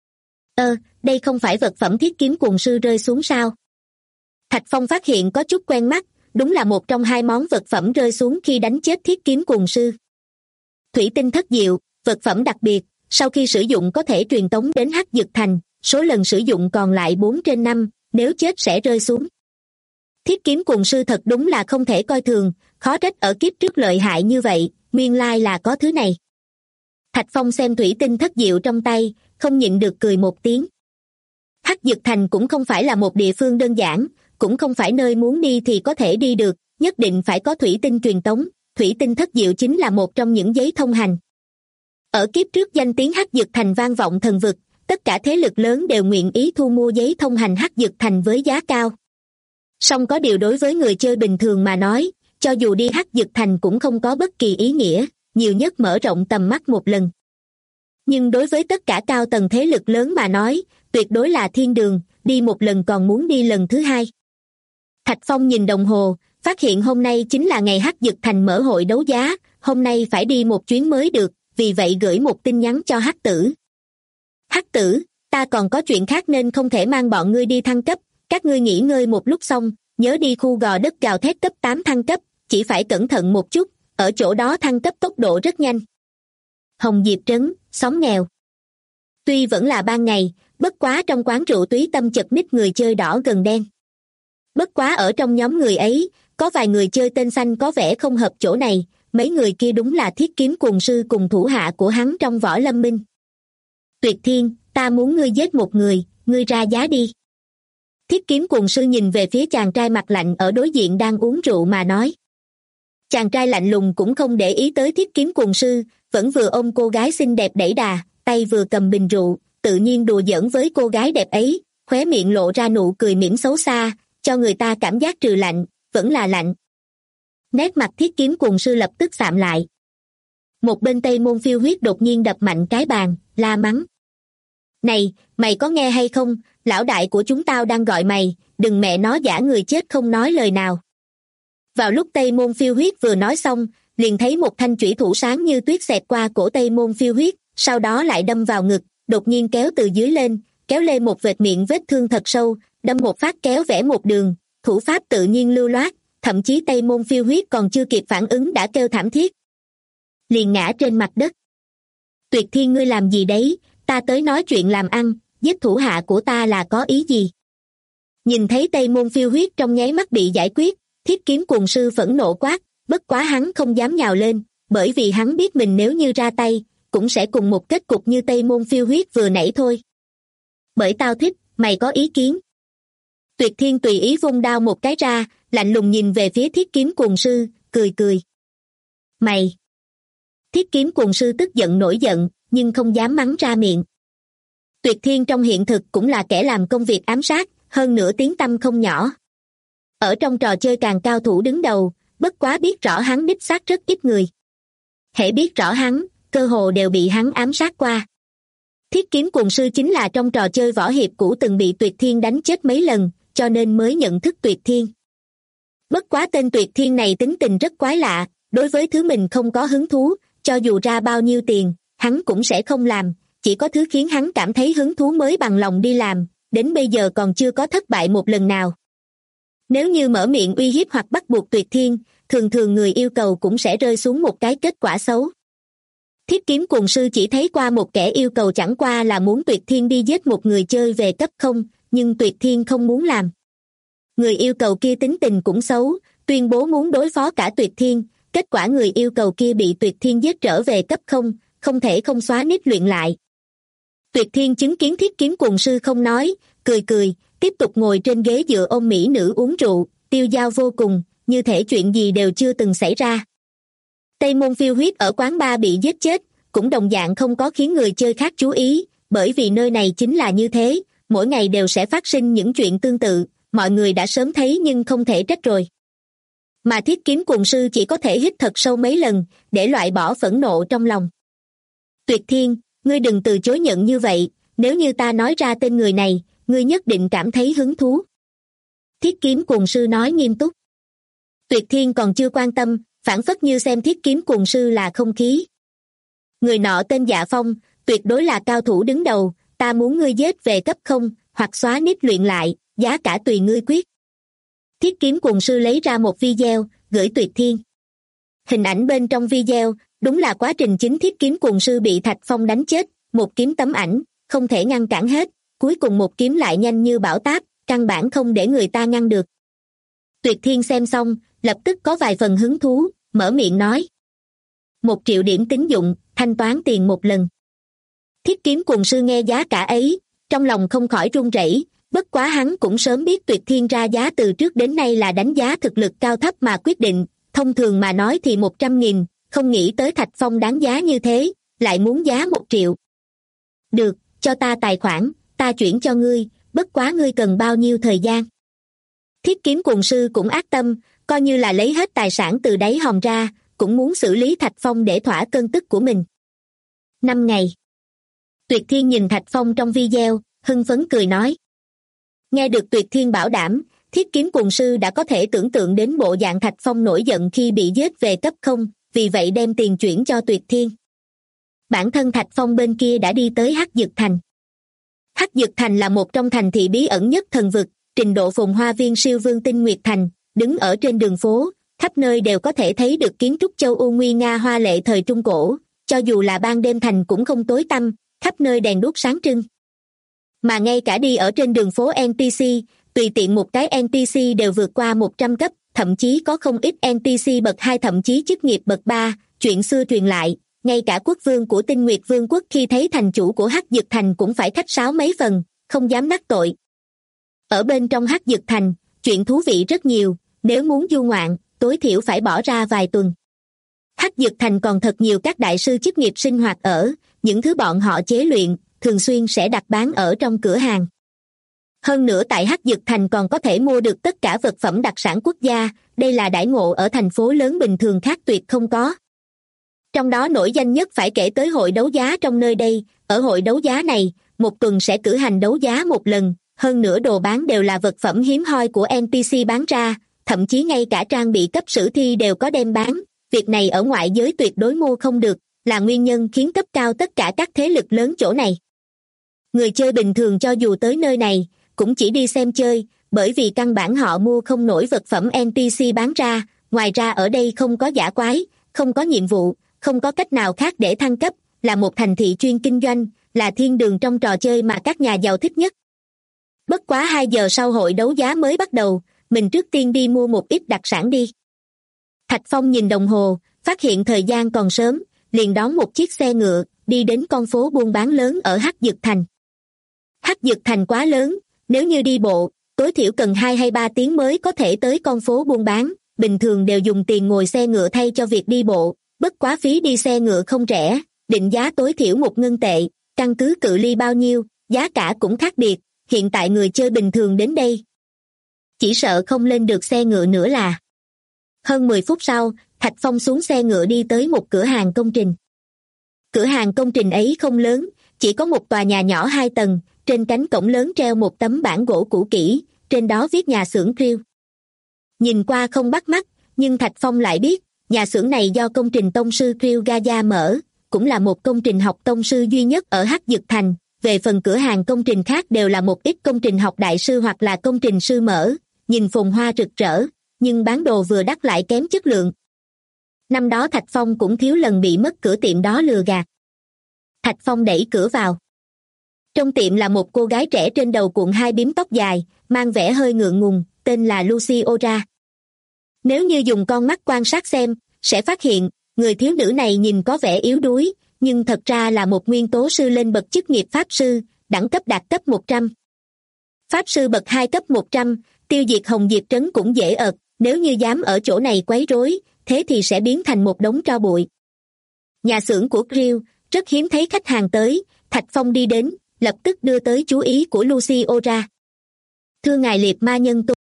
Speaker 2: Đây không phải vật phẩm thiết kiếm cuồng sư rơi xuống sao? Thạch Phong phát hiện có chút quen mắt, đúng là một trong 2 món vật phẩm rơi xuống khi đánh chết thiết kiếm cuồng sư. Thủy tinh thất diệu, vật phẩm đặc biệt, sau khi sử dụng có thể truyền tống đến Hắc Dực Thành, số lần sử dụng còn lại 4/5, nếu chết sẽ rơi xuống. Thiết kiếm cuồng sư thật đúng là không thể coi thường, khó trách ở kiếp trước lợi hại như vậy, nguyên lai là có thứ này. Thạch Phong xem thủy tinh thất diệu trong tay, không nhịn được cười một tiếng. Hắc Dực Thành cũng không phải là một địa phương đơn giản, cũng không phải nơi muốn đi thì có thể đi được, nhất định phải có thủy tinh truyền tống, thủy tinh thất diệu chính là một trong những giấy thông hành. Ở kiếp trước danh tiếng Hắc Dực Thành vang vọng thần vực, tất cả thế lực lớn đều nguyện ý thu mua giấy thông hành Hắc Dực Thành với giá cao. Song có điều đối với người chơi bình thường mà nói, cho dù đi Hắc Dực Thành cũng không có bất kỳ ý nghĩa, nhiều nhất mở rộng tầm mắt một lần. Nhưng đối với tất cả cao tầng thế lực lớn mà nói, tuyệt đối là thiên đường, đi một lần còn muốn đi lần thứ 2. Thạch Phong nhìn đồng hồ, phát hiện hôm nay chính là ngày Hắc Dực Thành mở hội đấu giá, hôm nay phải đi một chuyến mới được, vì vậy gửi một tin nhắn cho Hắc Tử. Hắc Tử, ta còn có chuyện khác nên không thể mang bọn ngươi đi thăng cấp, các ngươi nghỉ ngơi một lúc xong, nhớ đi khu gò đất gào thét cấp 8 thăng cấp, chỉ phải cẩn thận một chút, ở chỗ đó thăng cấp tốc độ rất nhanh. Hồng Diệp Trấn, xóm nghèo. Tuy vẫn là ban ngày, bất quá trong quán rượu túy tâm chật ních người chơi đỏ gần đen. Bất quá ở trong nhóm người ấy, có vài người chơi tên xanh có vẻ không hợp chỗ này, mấy người kia đúng là Thiết Kiếm Cuồng Sư cùng thủ hạ của hắn trong Võ Lâm Minh. Tuyệt Thiên, ta muốn ngươi giết một người, ngươi ra giá đi. Thiết Kiếm Cuồng Sư nhìn về phía chàng trai mặt lạnh ở đối diện đang uống rượu mà nói. Chàng trai lạnh lùng cũng không để ý tới Thiết Kiếm Cuồng Sư, vẫn vừa ôm cô gái xinh đẹp đẩy đà, tay vừa cầm bình rượu, tự nhiên đùa giỡn với cô gái đẹp ấy, khóe miệng lộ ra nụ cười mỉm xấu xa, cho người ta cảm giác trừ lạnh, vẫn là lạnh. Nét mặt Thiết Kiếm Cuồng Sư lập tức sạm lại. Một bên Tây Môn Phiêu Huyết đột nhiên đập mạnh cái bàn, la mắng. Này, mày có nghe hay không, lão đại của chúng tao đang gọi mày, đừng mẹ nó giả người chết không nói lời nào. Vào lúc Tây Môn Phiêu Huyết vừa nói xong, liền thấy một thanh chủy thủ sáng như tuyết xẹt qua cổ Tây Môn Phiêu Huyết, sau đó lại đâm vào ngực, đột nhiên kéo từ dưới lên, kéo lên một vệt miệng vết thương thật sâu, đâm một phát kéo vẽ một đường, thủ pháp tự nhiên lưu loát, thậm chí Tây Môn Phiêu Huyết còn chưa kịp phản ứng đã kêu thảm thiết. Liền ngã trên mặt đất. Tuyệt Thiên, ngươi làm gì đấy, ta tới nói chuyện làm ăn, giết thủ hạ của ta là có ý gì? Nhìn thấy Tây Môn Phiêu Huyết trong nháy mắt bị giải quyết, Thiết Kiếm Cuồng Sư phẫn nộ quát, bất quá hắn không dám nhào lên, bởi vì hắn biết mình nếu như ra tay, cũng sẽ cùng một kết cục như Tây Môn Phiêu Huyết vừa nãy thôi. Bởi tao thích, mày có ý kiến? Tuyệt Thiên tùy ý vung đao một cái ra, lạnh lùng nhìn về phía Thiết Kiếm Cuồng Sư, cười cười. Mày! Thiết Kiếm Cuồng Sư tức giận nổi giận, nhưng không dám mắng ra miệng. Tuyệt Thiên trong hiện thực cũng là kẻ làm công việc ám sát, hơn nữa tiếng tăm không nhỏ. Ở trong trò chơi càng cao thủ đứng đầu, bất quá biết rõ hắn đích xác rất ít người. Hễ biết rõ hắn, cơ hồ đều bị hắn ám sát qua. Thiết Kiếm Cuồng Sư chính là trong trò chơi võ hiệp cũ từng bị Tuyệt Thiên đánh chết mấy lần, cho nên mới nhận thức Tuyệt Thiên. Bất quá tên Tuyệt Thiên này tính tình rất quái lạ, đối với thứ mình không có hứng thú, cho dù ra bao nhiêu tiền, hắn cũng sẽ không làm, chỉ có thứ khiến hắn cảm thấy hứng thú mới bằng lòng đi làm, đến bây giờ còn chưa có thất bại một lần nào. Nếu như mở miệng uy hiếp hoặc bắt buộc Tuyệt Thiên, thường thường người yêu cầu cũng sẽ rơi xuống một cái kết quả xấu. Thiết Kiếm Cuồng Sư chỉ thấy qua một kẻ yêu cầu chẳng qua là muốn Tuyệt Thiên đi giết một người chơi về cấp 0, nhưng Tuyệt Thiên không muốn làm. Người yêu cầu kia tính tình cũng xấu, tuyên bố muốn đối phó cả Tuyệt Thiên, kết quả người yêu cầu kia bị Tuyệt Thiên giết trở về cấp 0, không thể không xóa nít luyện lại. Tuyệt Thiên chứng kiến Thiết Kiếm Cuồng Sư không nói, cười cười, tiếp tục ngồi trên ghế dựa ôm mỹ nữ uống rượu, tiêu dao vô cùng, như thể chuyện gì đều chưa từng xảy ra. Tây Môn Phiêu Huyết ở quán bar bị giết chết, cũng đồng dạng không có khiến người chơi khác chú ý, bởi vì nơi này chính là như thế, mỗi ngày đều sẽ phát sinh những chuyện tương tự, mọi người đã sớm thấy nhưng không thể trách rồi. Mà Thiết Kiếm Cuồng Sư chỉ có thể hít thật sâu mấy lần, để loại bỏ phẫn nộ trong lòng. Tuyệt Thiên, ngươi đừng từ chối nhận như vậy, nếu như ta nói ra tên người này, ngươi nhất định cảm thấy hứng thú. Thiết Kiếm Cuồng Sư nói nghiêm túc. Tuyệt Thiên còn chưa quan tâm, phảng phất như xem Thiết Kiếm Cuồng Sư là không khí. Người nọ tên Dạ Phong, tuyệt đối là cao thủ đứng đầu, ta muốn ngươi giết về cấp 0, hoặc xóa nít luyện lại, giá cả tùy ngươi quyết. Thiết Kiếm Cuồng Sư lấy ra một video, gửi Tuyệt Thiên. Hình ảnh bên trong video, đúng là quá trình chính Thiết Kiếm Cuồng Sư bị Thạch Phong đánh chết, một kiếm tấm ảnh, không thể ngăn cản hết, cuối cùng một kiếm lại nhanh như bão táp, căn bản không để người ta ngăn được. Tuyệt Thiên xem xong, lập tức có vài phần hứng thú, mở miệng nói. 1 triệu điểm tín dụng, thanh toán tiền một lần. Thiết Kiếm Cuồng Sư nghe giá cả ấy, trong lòng không khỏi run rẩy, bất quá hắn cũng sớm biết Tuyệt Thiên ra giá từ trước đến nay là đánh giá thực lực cao thấp mà quyết định, thông thường mà nói thì 100.000, không nghĩ tới Thạch Phong đáng giá như thế, lại muốn giá 1 triệu. Được, cho ta tài khoản, ta chuyển cho ngươi, bất quá ngươi cần bao nhiêu thời gian? Thiết Kiếm Cuồng Sư cũng ác tâm, coi như là lấy hết tài sản từ đáy hòm ra, cũng muốn xử lý Thạch Phong để thỏa cơn tức của mình. 5 ngày. Tuyệt Thiên nhìn Thạch Phong trong video, hưng phấn cười nói. Nghe được Tuyệt Thiên bảo đảm, Thiết Kiếm Cuồng Sư đã có thể tưởng tượng đến bộ dạng Thạch Phong nổi giận khi bị giết về cấp 0, vì vậy đem tiền chuyển cho Tuyệt Thiên. Bản thân Thạch Phong bên kia đã đi tới Hắc Dực Thành. Hắc Dực Thành là một trong thành thị bí ẩn nhất thần vực, trình độ phồn hoa viên siêu vương Tinh Nguyệt Thành, đứng ở trên đường phố, khắp nơi đều có thể thấy được kiến trúc châu Âu nguy nga hoa lệ thời Trung Cổ, cho dù là ban đêm thành cũng không tối tăm, khắp nơi đèn đuốc sáng trưng. Mà ngay cả đi ở trên đường phố NPC, tùy tiện một cái NPC đều vượt qua 100 cấp, thậm chí có không ít NPC bậc 2 thậm chí chức nghiệp bậc 3, chuyện xưa truyền lại, ngay cả quốc vương của Tinh Nguyệt Vương quốc khi thấy thành chủ của Hắc Dực Thành cũng phải khách sáo mấy phần, không dám đắc tội. Ở bên trong Hắc Dực Thành, chuyện thú vị rất nhiều, nếu muốn du ngoạn, tối thiểu phải bỏ ra vài tuần. Hắc Dực Thành còn thật nhiều các đại sư chức nghiệp sinh hoạt ở, những thứ bọn họ chế luyện, thường xuyên sẽ đặt bán ở trong cửa hàng. Hơn nữa tại Hắc Dực Thành còn có thể mua được tất cả vật phẩm đặc sản quốc gia, đây là đãi ngộ ở thành phố lớn bình thường khác tuyệt không có. Trong đó nổi danh nhất phải kể tới hội đấu giá trong nơi đây, ở hội đấu giá này, một tuần sẽ cử hành đấu giá một lần, hơn nữa đồ bán đều là vật phẩm hiếm hoi của NPC bán ra, thậm chí ngay cả trang bị cấp sử thi đều có đem bán, việc này ở ngoại giới tuyệt đối mua không được, là nguyên nhân khiến cấp cao tất cả các thế lực lớn chỗ này. Người chơi bình thường cho dù tới nơi này, cũng chỉ đi xem chơi, bởi vì căn bản họ mua không nổi vật phẩm NPC bán ra, ngoài ra ở đây không có dã quái, không có nhiệm vụ, không có cách nào khác để thăng cấp, là một thành thị chuyên kinh doanh, là thiên đường trong trò chơi mà các nhà giàu thích nhất. Bất quá 2 giờ sau hội đấu giá mới bắt đầu, mình trước tiên đi mua một ít đặc sản đi. Thạch Phong nhìn đồng hồ, phát hiện thời gian còn sớm, liền đón một chiếc xe ngựa, đi đến con phố buôn bán lớn ở Hắc Dực Thành. Hắc Dực Thành quá lớn, nếu như đi bộ, tối thiểu cần 2 hay 3 tiếng mới có thể tới con phố buôn bán, bình thường đều dùng tiền ngồi xe ngựa thay cho việc đi bộ, bất quá phí đi xe ngựa không rẻ, định giá tối thiểu 1 ngân tệ, căn cứ cự ly bao nhiêu, giá cả cũng khác biệt, hiện tại người chơi bình thường đến đây chỉ sợ không lên được xe ngựa nữa là. Hơn 10 phút sau, Thạch Phong xuống xe ngựa đi tới một cửa hàng công trình. Cửa hàng công trình ấy không lớn, chỉ có một tòa nhà nhỏ 2 tầng, trên cánh cổng lớn treo một tấm bảng gỗ cũ kỹ, trên đó viết nhà xưởng Krill. Nhìn qua không bắt mắt, nhưng Thạch Phong lại biết, nhà xưởng này do công trình tông sư Krill Gaia mở, cũng là một công trình học tông sư duy nhất ở Hắc Dực Thành. Về phần cửa hàng công trình khác đều là một ít công trình học đại sư hoặc là công trình sư mở, nhìn phồn hoa rực rỡ, nhưng bán đồ vừa đắt lại kém chất lượng. Năm đó Thạch Phong cũng thiếu lần bị mất cửa tiệm đó lừa gạt. Thạch Phong đẩy cửa vào. Trong tiệm là một cô gái trẻ trên đầu cuộn 2 bím tóc dài, mang vẻ hơi ngượng ngùng, tên là Lucy Ora. Nếu như dùng con mắt quan sát xem, sẽ phát hiện, người thiếu nữ này nhìn có vẻ yếu đuối, nhưng thật ra là một nguyên tố sư lên bậc chức nghiệp pháp sư, đẳng cấp đạt cấp 100. Pháp sư bậc 2 cấp 100, tiêu diệt Hồng Diệp Trấn cũng dễ ợt, nếu như dám ở chỗ này quấy rối, thế thì sẽ biến thành một đống tro bụi. Nhà xưởng của Krill, rất hiếm thấy khách hàng tới, Thạch Phong đi đến, lập tức đưa tới chú ý của Lucy Ora. Thưa ngài Liệt Ma Nhân Tu.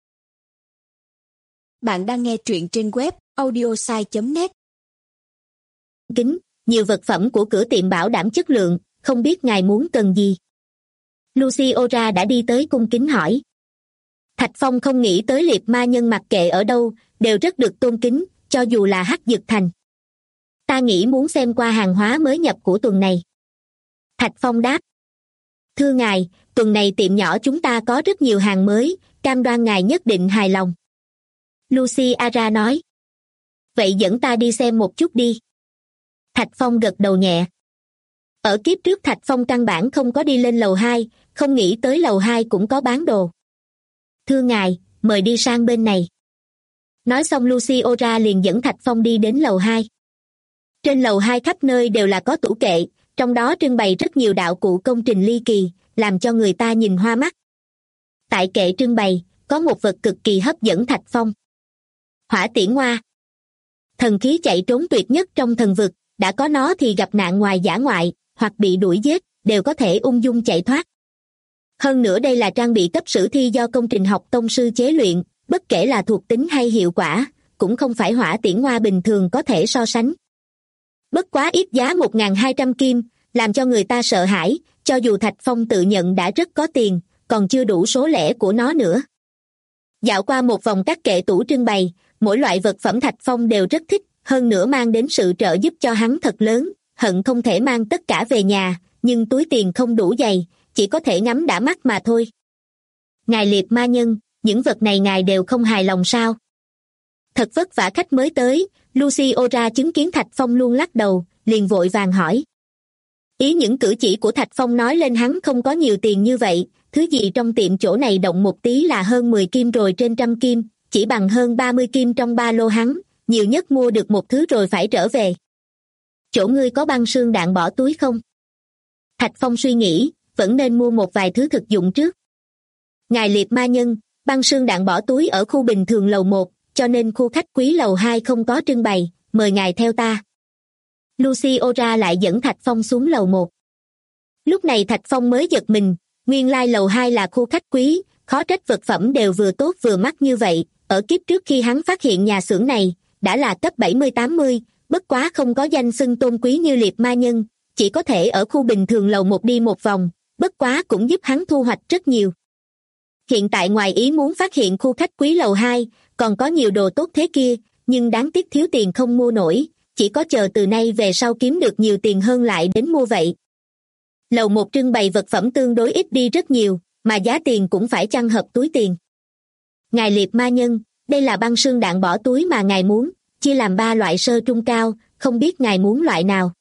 Speaker 3: Bạn đang nghe truyện trên web audiosai.net.
Speaker 2: Kính, nhiều vật phẩm của cửa tiệm bảo đảm chất lượng, không biết ngài muốn cần gì. Lucy Ora đã đi tới cung kính hỏi. Thạch Phong không nghĩ tới Liệt Ma Nhân mặc kệ ở đâu, đều rất được tôn kính, cho dù là Hắc Dực Thành. Ta nghĩ muốn xem qua hàng hóa mới nhập của tuần này. Thạch Phong đáp. Thưa ngài, tuần này tiệm nhỏ chúng ta có rất nhiều hàng mới, cam đoan ngài nhất định hài lòng. Lucy Ora nói. Vậy dẫn ta đi xem một chút đi. Thạch Phong gật đầu nhẹ. Ở kiếp trước Thạch Phong căn bản không có đi lên lầu 2, không nghĩ tới lầu 2 cũng có bán đồ. Thưa ngài, mời đi sang bên này. Nói xong Lucy Ora liền dẫn Thạch Phong đi đến lầu 2. Trên lầu 2 khắp nơi đều là có tủ kệ, trong đó trưng bày rất nhiều đạo cụ công trình ly kỳ, làm cho người ta nhìn hoa mắt. Tại kệ trưng bày, có một vật cực kỳ hấp dẫn Thạch Phong. Hỏa tiễn hoa. Thần khí chạy trốn tuyệt nhất trong thần vực, đã có nó thì gặp nạn ngoài dã ngoại, hoặc bị đuổi giết, đều có thể ung dung chạy thoát. Hơn nữa đây là trang bị cấp sử thi do công trình học tông sư chế luyện, bất kể là thuộc tính hay hiệu quả, cũng không phải hỏa tiễn hoa bình thường có thể so sánh. Bất quá ít giá 1.200 kim, làm cho người ta sợ hãi, cho dù Thạch Phong tự nhận đã rất có tiền, còn chưa đủ số lẻ của nó nữa. Dạo qua một vòng các kệ tủ trưng bày, mỗi loại vật phẩm Thạch Phong đều rất thích, hơn nữa mang đến sự trợ giúp cho hắn thật lớn, hận không thể mang tất cả về nhà, nhưng túi tiền không đủ dày, chỉ có thể ngắm đã mắt mà thôi. Ngài Liệt Ma Nhân, những vật này ngài đều không hài lòng sao? Thật vất vả khách mới tới, Luciora chứng kiến Thạch Phong luôn lắc đầu, liền vội vàng hỏi. Ý những cử chỉ của Thạch Phong nói lên hắn không có nhiều tiền như vậy, thứ gì trong tiệm chỗ này động một tí là hơn 10 kim rồi trên trăm kim, chỉ bằng hơn 30 kim trong ba lô hắn, nhiều nhất mua được một thứ rồi phải trở về. Chỗ ngươi có băng sương đạn bỏ túi không? Thạch Phong suy nghĩ, vẫn nên mua một vài thứ thực dụng trước. Ngài Liệt Ma Nhân, băng sương đạn bỏ túi ở khu bình thường lầu 1, cho nên khu khách quý lầu 2 không có trưng bày, mời ngài theo ta. Luciora lại dẫn Thạch Phong xuống lầu 1. Lúc này Thạch Phong mới giật mình, nguyên lai lầu 2 là khu khách quý, khó trách vật phẩm đều vừa tốt vừa mắc như vậy, ở kiếp trước khi hắn phát hiện nhà xưởng này, đã là cấp 70-80, bất quá không có danh xưng tôn quý như Liệt Ma Nhân, chỉ có thể ở khu bình thường lầu 1 đi một vòng, bất quá cũng giúp hắn thu hoạch rất nhiều. Hiện tại ngoài ý muốn phát hiện khu khách quý lầu 2, còn có nhiều đồ tốt thế kia, nhưng đáng tiếc thiếu tiền không mua nổi, chỉ có chờ từ nay về sau kiếm được nhiều tiền hơn lại đến mua vậy. Lầu 1 trưng bày vật phẩm tương đối ít đi rất nhiều, mà giá tiền cũng phải chăng hợp túi tiền. Ngài Liệt Ma Nhân, đây là băng sương đạn bỏ túi mà ngài muốn, chia làm 3 loại sơ trung cao, không biết ngài muốn loại nào.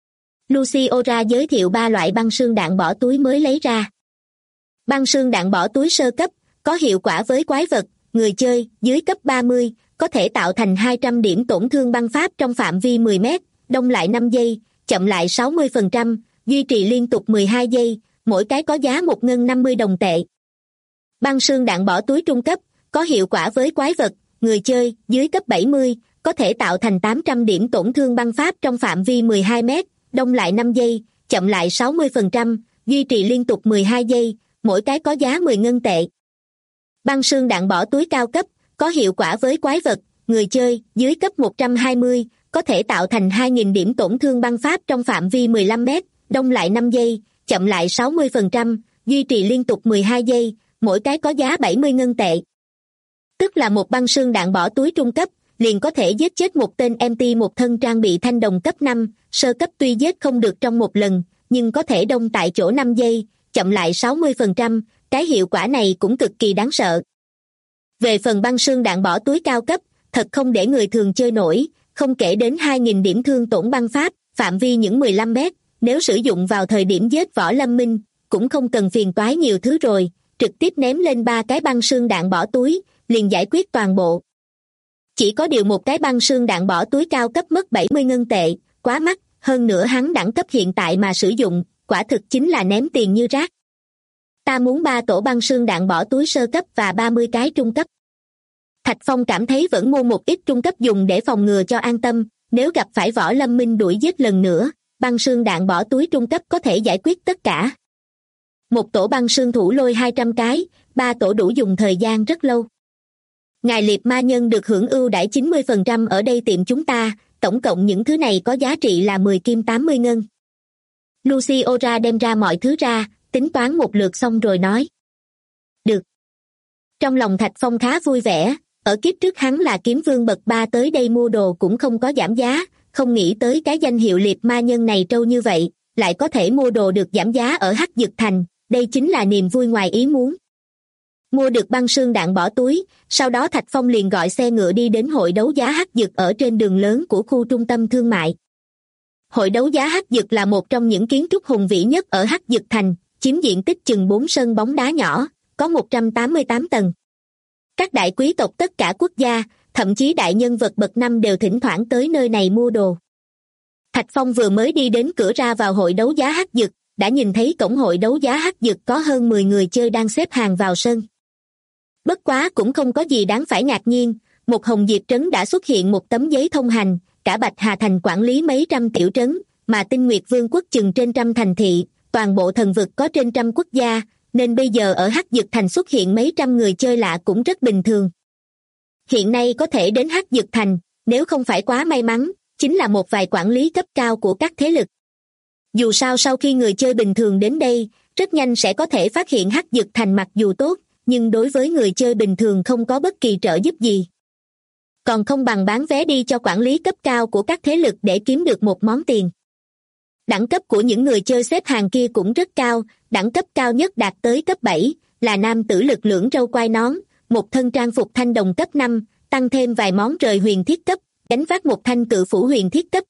Speaker 2: Luciora giới thiệu 3 loại băng sương đạn bỏ túi mới lấy ra. Băng sương đạn bỏ túi sơ cấp, có hiệu quả với quái vật, người chơi, dưới cấp 30, có thể tạo thành 200 điểm tổn thương băng pháp trong phạm vi 10 mét, đông lại 5 giây, chậm lại 60%, duy trì liên tục 12 giây, mỗi cái có giá 1 ngân 50 đồng tệ. Băng sương đạn bỏ túi trung cấp, có hiệu quả với quái vật, người chơi, dưới cấp 70, có thể tạo thành 800 điểm tổn thương băng pháp trong phạm vi 12 mét, đông lại 5 giây, chậm lại 60%, duy trì liên tục 12 giây, mỗi cái có giá 10 ngân tệ. Băng sương đạn bỏ túi cao cấp, có hiệu quả với quái vật, người chơi, dưới cấp 120, có thể tạo thành 2.000 điểm tổn thương băng pháp trong phạm vi 15 mét, đông lại 5 giây, chậm lại 60%, duy trì liên tục 12 giây, mỗi cái có giá 70 ngân tệ. Tức là một băng sương đạn bỏ túi trung cấp, liền có thể giết chết một tên MT một thân trang bị thanh đồng cấp 5, sơ cấp tuy giết không được trong một lần, nhưng có thể đông tại chỗ 5 giây, chậm lại 60%, cái hiệu quả này cũng cực kỳ đáng sợ. Về phần băng sương đạn bỏ túi cao cấp, thật không để người thường chơi nổi, không kể đến 2.000 điểm thương tổn băng pháp, phạm vi những 15 mét, nếu sử dụng vào thời điểm giết Võ Lâm Minh, cũng không cần phiền toái nhiều thứ rồi, trực tiếp ném lên 3 cái băng sương đạn bỏ túi, liền giải quyết toàn bộ. Chỉ có điều một cái băng sương đạn bỏ túi cao cấp mất 70 ngân tệ, quá mắc, hơn nữa hắn đẳng cấp hiện tại mà sử dụng, quả thực chính là ném tiền như rác. Ta muốn 3 tổ băng sương đạn bỏ túi sơ cấp và 30 cái trung cấp. Thạch Phong cảm thấy vẫn mua một ít trung cấp dùng để phòng ngừa cho an tâm, nếu gặp phải Võ Lâm Minh đuổi giết lần nữa, băng sương đạn bỏ túi trung cấp có thể giải quyết tất cả. Một tổ băng sương thủ lôi 200 cái, 3 tổ đủ dùng thời gian rất lâu. Ngài Liệt Ma Nhân được hưởng ưu đãi 90% ở đây tiệm chúng ta, tổng cộng những thứ này có giá trị là 10 kim 80 ngân. Luciora đem ra mọi thứ ra, tính toán một lượt xong rồi nói. Được. Trong lòng Thạch Phong khá vui vẻ, ở kiếp trước hắn là kiếm vương bậc 3 tới đây mua đồ cũng không có giảm giá, không nghĩ tới cái danh hiệu Liệt Ma Nhân này trâu như vậy, lại có thể mua đồ được giảm giá ở Hắc Dực Thành, đây chính là niềm vui ngoài ý muốn. Mua được băng sương đạn bỏ túi, sau đó Thạch Phong liền gọi xe ngựa đi đến hội đấu giá Hắc Dực ở trên đường lớn của khu trung tâm thương mại. Hội đấu giá Hắc Dực là một trong những kiến trúc hùng vĩ nhất ở Hắc Dực Thành, chiếm diện tích chừng 4 sân bóng đá nhỏ, có 188 tầng. Các đại quý tộc tất cả quốc gia, thậm chí đại nhân vật bậc 5 đều thỉnh thoảng tới nơi này mua đồ. Thạch Phong vừa mới đi đến cửa ra vào hội đấu giá Hắc Dực, đã nhìn thấy cổng hội đấu giá Hắc Dực có hơn 10 người chơi đang xếp hàng vào sân. Bất quá cũng không có gì đáng phải ngạc nhiên, một Hồng Diệp trấn đã xuất hiện một tấm giấy thông hành, cả Bạch Hà thành quản lý mấy trăm tiểu trấn, mà Tinh Nguyệt Vương quốc chừng trên trăm thành thị, toàn bộ thần vực có trên trăm quốc gia, nên bây giờ ở Hắc Dực Thành xuất hiện mấy trăm người chơi lạ cũng rất bình thường. Hiện nay có thể đến Hắc Dực Thành, nếu không phải quá may mắn, chính là một vài quản lý cấp cao của các thế lực. Dù sao sau khi người chơi bình thường đến đây, rất nhanh sẽ có thể phát hiện Hắc Dực Thành mặc dù tốt, nhưng đối với người chơi bình thường không có bất kỳ trợ giúp gì. còn không bằng bán vé đi cho quản lý cấp cao của các thế lực để kiếm được một món tiền. Đẳng cấp của những người chơi xếp hàng kia cũng rất cao, đẳng cấp cao nhất đạt tới cấp 7, là nam tử lực lưỡng râu quai nón, một thân trang phục thanh đồng cấp 5, tăng thêm vài món rời huyền thiết cấp, gánh vác một thanh cự phủ huyền thiết cấp.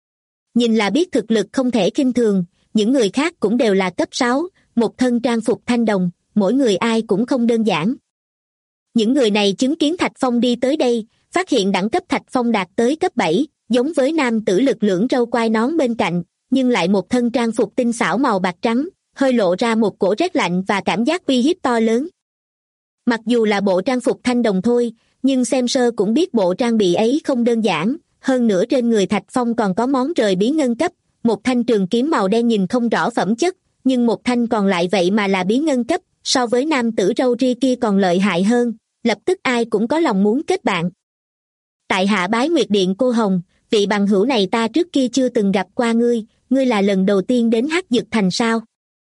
Speaker 2: Nhìn là biết thực lực không thể khinh thường, những người khác cũng đều là cấp 6, một thân trang phục thanh đồng, mỗi người ai cũng không đơn giản. Những người này chứng kiến Thạch Phong đi tới đây, phát hiện đẳng cấp Thạch Phong đạt tới cấp 7, giống với nam tử lực lưỡng râu quai nón bên cạnh, nhưng lại một thân trang phục tinh xảo màu bạc trắng, hơi lộ ra một cổ rét lạnh và cảm giác uy hiếp to lớn. Mặc dù là bộ trang phục thanh đồng thôi, nhưng xem sơ cũng biết bộ trang bị ấy không đơn giản, hơn nữa trên người Thạch Phong còn có món rời bí ngân cấp, một thanh trường kiếm màu đen nhìn không rõ phẩm chất, nhưng một thanh còn lại vậy mà là bí ngân cấp, so với nam tử râu ria kia còn lợi hại hơn, lập tức ai cũng có lòng muốn kết bạn. Tại hạ bái Nguyệt Điện cô Hồng, vị bằng hữu này ta trước kia chưa từng gặp qua ngươi là lần đầu tiên đến Hắc Dực Thành sao?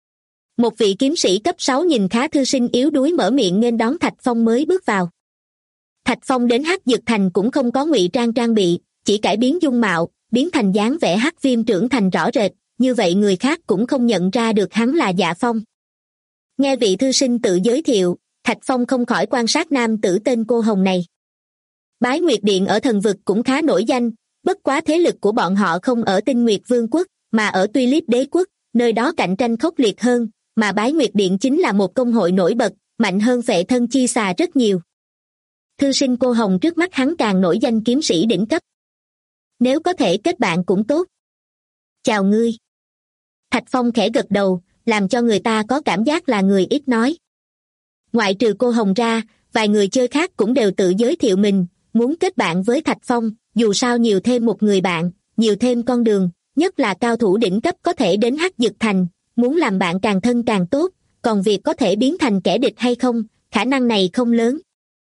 Speaker 2: Một vị kiếm sĩ cấp 6 nhìn khá thư sinh yếu đuối mở miệng nghênh đón Thạch Phong mới bước vào. Thạch Phong đến Hắc Dực Thành cũng không có ngụy trang bị, chỉ cải biến dung mạo, biến thành dáng vẻ Hắc Viêm trưởng thành rõ rệt, như vậy người khác cũng không nhận ra được hắn là Dạ Phong. Nghe vị thư sinh tự giới thiệu, Thạch Phong không khỏi quan sát nam tử tên cô Hồng này. Bái Nguyệt Điện ở thần vực cũng khá nổi danh, bất quá thế lực của bọn họ không ở Tinh Nguyệt Vương quốc, mà ở Tulip Đế quốc, nơi đó cạnh tranh khốc liệt hơn, mà Bái Nguyệt Điện chính là một công hội nổi bật, mạnh hơn Phệ Thân Chi Xà rất nhiều. Thư sinh cô Hồng trước mắt hắn càng nổi danh kiếm sĩ đỉnh cấp. Nếu có thể kết bạn cũng tốt. Chào ngươi. Thạch Phong khẽ gật đầu, làm cho người ta có cảm giác là người ít nói. Ngoại trừ cô Hồng ra, vài người chơi khác cũng đều tự giới thiệu mình, muốn kết bạn với Thạch Phong, dù sao nhiều thêm một người bạn, nhiều thêm con đường, nhất là cao thủ đỉnh cấp có thể đến Hắc Dực Thành, muốn làm bạn càng thân càng tốt, còn việc có thể biến thành kẻ địch hay không, khả năng này không lớn.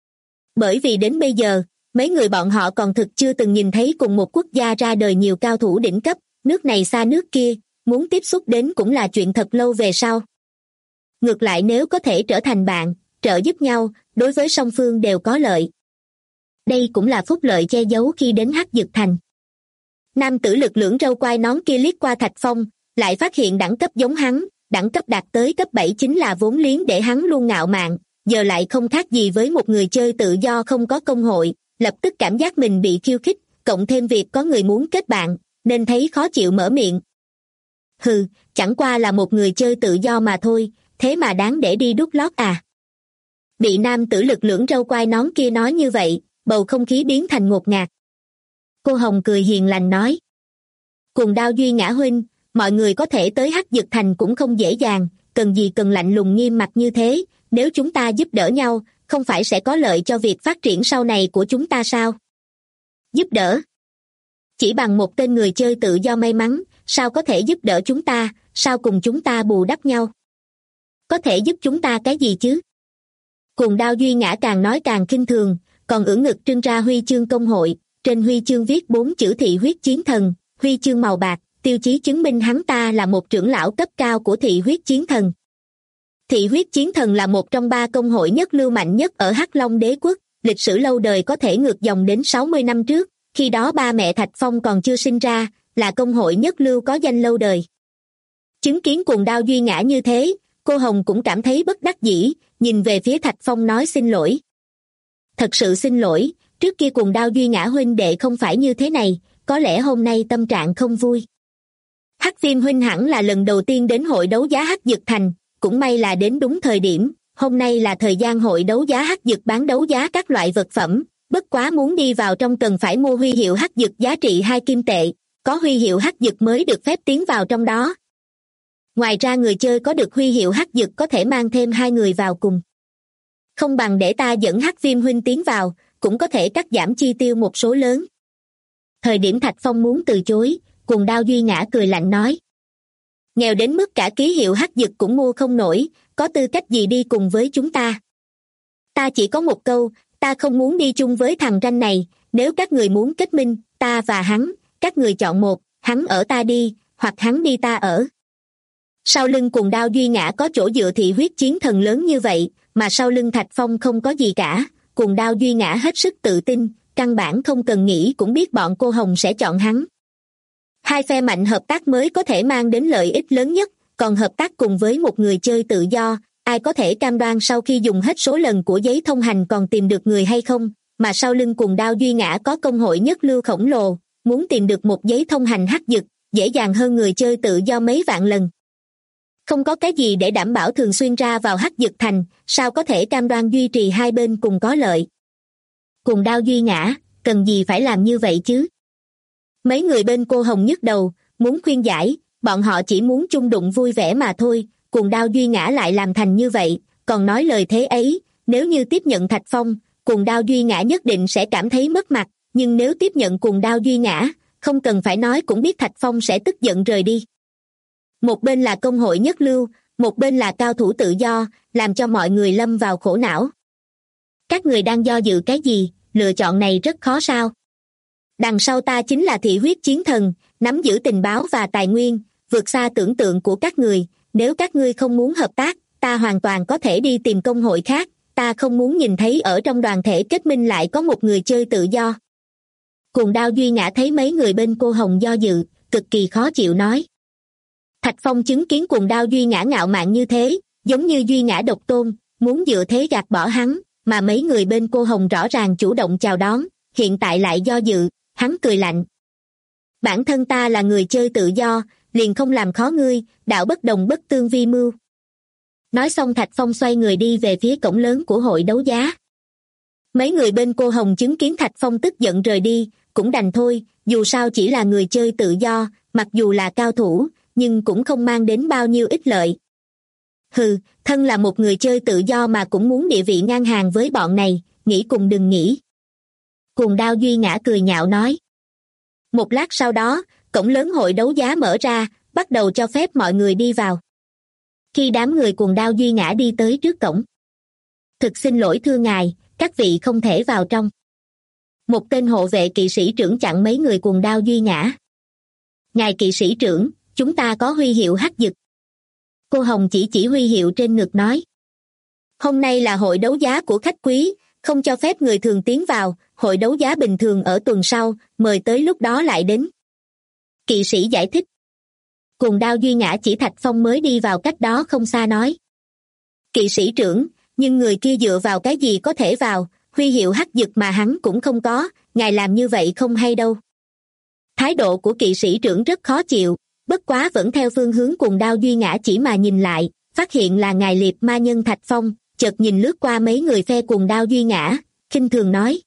Speaker 2: Bởi vì đến bây giờ, mấy người bọn họ còn thực chưa từng nhìn thấy cùng một quốc gia ra đời nhiều cao thủ đỉnh cấp, nước này xa nước kia, muốn tiếp xúc đến cũng là chuyện thật lâu về sau. Ngược lại nếu có thể trở thành bạn, trợ giúp nhau, đối với song phương đều có lợi. Đây cũng là phúc lợi che giấu khi đến Hắc Dực Thành. Nam tử lực lưỡng râu quai nón kia liếc qua Thạch Phong, lại phát hiện đẳng cấp giống hắn, đẳng cấp đạt tới cấp 7 chính là vốn liếng để hắn luôn ngạo mạn, giờ lại không khác gì với một người chơi tự do không có công hội, lập tức cảm giác mình bị khiêu khích, cộng thêm việc có người muốn kết bạn, nên thấy khó chịu mở miệng. Hừ, chẳng qua là một người chơi tự do mà thôi, thế mà đáng để đi đút lót à? Bị nam tử lực lưỡng râu quai nón kia nói như vậy, bầu không khí biến thành ngột ngạt. Cô Hồng cười hiền lành nói. Cùng Đao Duy Ngã huynh, mọi người có thể tới Hắc Dực Thành cũng không dễ dàng, cần gì cần lạnh lùng nghiêm mặt như thế, nếu chúng ta giúp đỡ nhau, không phải sẽ có lợi cho việc phát triển sau này của chúng ta sao? Giúp đỡ? Chỉ bằng một tên người chơi tự do may mắn, sao có thể giúp đỡ chúng ta, sao cùng chúng ta bù đắp nhau? Có thể giúp chúng ta cái gì chứ? Cùng Đao Duy Ngã càng nói càng khinh thường, còn ưỡn ngực trưng ra huy chương công hội, trên huy chương viết 4 chữ Thị Huyết Chiến Thần, huy chương màu bạc, tiêu chí chứng minh hắn ta là một trưởng lão cấp cao của Thị Huyết Chiến Thần. Thị Huyết Chiến Thần là một trong 3 công hội nhất lưu mạnh nhất ở Hắc Long Đế quốc, lịch sử lâu đời có thể ngược dòng đến 60 năm trước, khi đó ba mẹ Thạch Phong còn chưa sinh ra, là công hội nhất lưu có danh lâu đời. Chứng kiến Cùng Đao Duy Ngã như thế, cô Hồng cũng cảm thấy bất đắc dĩ, nhìn về phía Thạch Phong nói xin lỗi. Thật sự xin lỗi, trước kia Cùng Đao Duy Ngã huynh đệ không phải như thế này, có lẽ hôm nay tâm trạng không vui. Hắc Viêm huynh hẳn là lần đầu tiên đến hội đấu giá Hắc Dực Thành, cũng may là đến đúng thời điểm, hôm nay là thời gian hội đấu giá Hắc Dực bán đấu giá các loại vật phẩm, bất quá muốn đi vào trong cần phải mua huy hiệu Hắc Dực giá trị 2 kim tệ, có huy hiệu Hắc Dực mới được phép tiến vào trong đó. Ngoài ra người chơi có được huy hiệu Hắc Dực có thể mang thêm 2 người vào cùng. Không bằng để ta dẫn Hắc Viêm huynh tiến vào, cũng có thể cắt giảm chi tiêu một số lớn. Thời điểm Thạch Phong muốn từ chối, Cùng Đao Duy Ngã cười lạnh nói. Nghèo đến mức cả ký hiệu Hắc Dực cũng mua không nổi, có tư cách gì đi cùng với chúng ta? Ta chỉ có một câu, ta không muốn đi chung với thằng ranh này, nếu các người muốn kết minh, ta và hắn, các người chọn một, hắn ở ta đi, hoặc hắn đi ta ở. Sau lưng Cùng Đao Duy Ngã có chỗ dựa Thị Huyết Chiến Thần lớn như vậy, mà sau lưng Thạch Phong không có gì cả, Cùng Đao Duy Ngã hết sức tự tin, căn bản không cần nghĩ cũng biết bọn cô Hồng sẽ chọn hắn. Hai phe mạnh hợp tác mới có thể mang đến lợi ích lớn nhất, còn hợp tác cùng với một người chơi tự do, ai có thể cam đoan sau khi dùng hết số lần của giấy thông hành còn tìm được người hay không, mà sau lưng Cuồng Đao Duy Ngã có công hội nhất lưu khổng lồ, muốn tìm được một giấy thông hành hắc dực, dễ dàng hơn người chơi tự do mấy vạn lần. Không có cái gì để đảm bảo thường xuyên ra vào hắc dực thành, sao có thể cam đoan duy trì hai bên cùng có lợi. Cuồng Đao Duy Ngã, cần gì phải làm như vậy chứ? Mấy người bên cô Hồng nhức đầu, muốn khuyên giải, bọn họ chỉ muốn chung đụng vui vẻ mà thôi, Cuồng Đao Duy Ngã lại làm thành như vậy, còn nói lời thế ấy, nếu như tiếp nhận Thạch Phong, Cuồng Đao Duy Ngã nhất định sẽ cảm thấy mất mặt, nhưng nếu tiếp nhận Cuồng Đao Duy Ngã, không cần phải nói cũng biết Thạch Phong sẽ tức giận rời đi. Một bên là công hội nhất lưu, một bên là cao thủ tự do, làm cho mọi người lâm vào khổ não. Các người đang do dự cái gì, lựa chọn này rất khó sao? Đằng sau ta chính là thị huyết chiến thần, nắm giữ tình báo và tài nguyên, vượt xa tưởng tượng của các người, nếu các ngươi không muốn hợp tác, ta hoàn toàn có thể đi tìm công hội khác, ta không muốn nhìn thấy ở trong đoàn thể kết minh lại có một người chơi tự do. Cuồng Đao Duy Ngã thấy mấy người bên cô Hồng do dự, cực kỳ khó chịu nói. Thạch Phong chứng kiến Cuồng Đao Duy Ngã ngạo mạn như thế, giống như Duy Ngã độc tôn, muốn dựa thế gạt bỏ hắn, mà mấy người bên cô Hồng rõ ràng chủ động chào đón, hiện tại lại do dự, hắn cười lạnh. Bản thân ta là người chơi tự do, liền không làm khó ngươi, đạo bất đồng bất tương vi mưu. Nói xong Thạch Phong xoay người đi về phía cổng lớn của hội đấu giá. Mấy người bên cô Hồng chứng kiến Thạch Phong tức giận rời đi, cũng đành thôi, dù sao chỉ là người chơi tự do, mặc dù là cao thủ, nhưng cũng không mang đến bao nhiêu ích lợi. Hừ, thân là một người chơi tự do mà cũng muốn địa vị ngang hàng với bọn này, nghĩ cùng đừng nghĩ. Cuồng Đao Duy Ngã cười nhạo nói. Một lát sau đó, cổng lớn hội đấu giá mở ra, bắt đầu cho phép mọi người đi vào. Khi đám người Cuồng Đao Duy Ngã đi tới trước cổng. Thực xin lỗi thưa ngài, các vị không thể vào trong. Một tên hộ vệ kỵ sĩ trưởng chặn mấy người Cuồng Đao Duy Ngã. Ngài kỵ sĩ trưởng, chúng ta có huy hiệu hắc dực. Cô Hồng chỉ huy hiệu trên ngực nói. Hôm nay là hội đấu giá của khách quý, không cho phép người thường tiến vào, hội đấu giá bình thường ở tuần sau, mời tới lúc đó lại đến. Kỵ sĩ giải thích. Cuồng Đao Duy Ngã chỉ Thạch Phong mới đi vào cách đó không xa nói. Kỵ sĩ trưởng, nhưng người kia dựa vào cái gì có thể vào, huy hiệu hắc dực mà hắn cũng không có, ngài làm như vậy không hay đâu. Thái độ của kỵ sĩ trưởng rất khó chịu, bất quá vẫn theo phương hướng Cuồng Đao Duy Ngã chỉ mà nhìn lại, phát hiện là ngài liệt ma nhân Thạch Phong, chợt nhìn lướt qua mấy người phe Cuồng Đao Duy Ngã, khinh thường nói.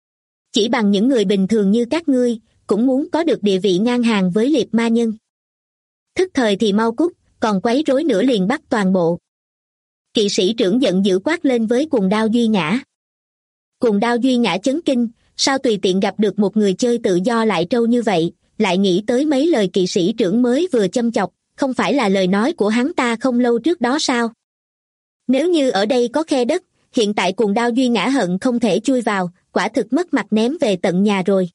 Speaker 2: Chỉ bằng những người bình thường như các ngươi, cũng muốn có được địa vị ngang hàng với liệt ma nhân. Thức thời thì mau cút, còn quấy rối nữa liền bắt toàn bộ. Kỵ sĩ trưởng giận dữ quát lên với Cuồng Đao Duy Ngã. Cuồng Đao Duy Ngã chấn kinh, sao tùy tiện gặp được một người chơi tự do lại trâu như vậy, lại nghĩ tới mấy lời kỵ sĩ trưởng mới vừa châm chọc, không phải là lời nói của hắn ta không lâu trước đó sao? Nếu như ở đây có khe đất, hiện tại Cuồng Đao Duy Ngã hận không thể chui vào, quả thực mất mặt ném về tận nhà rồi.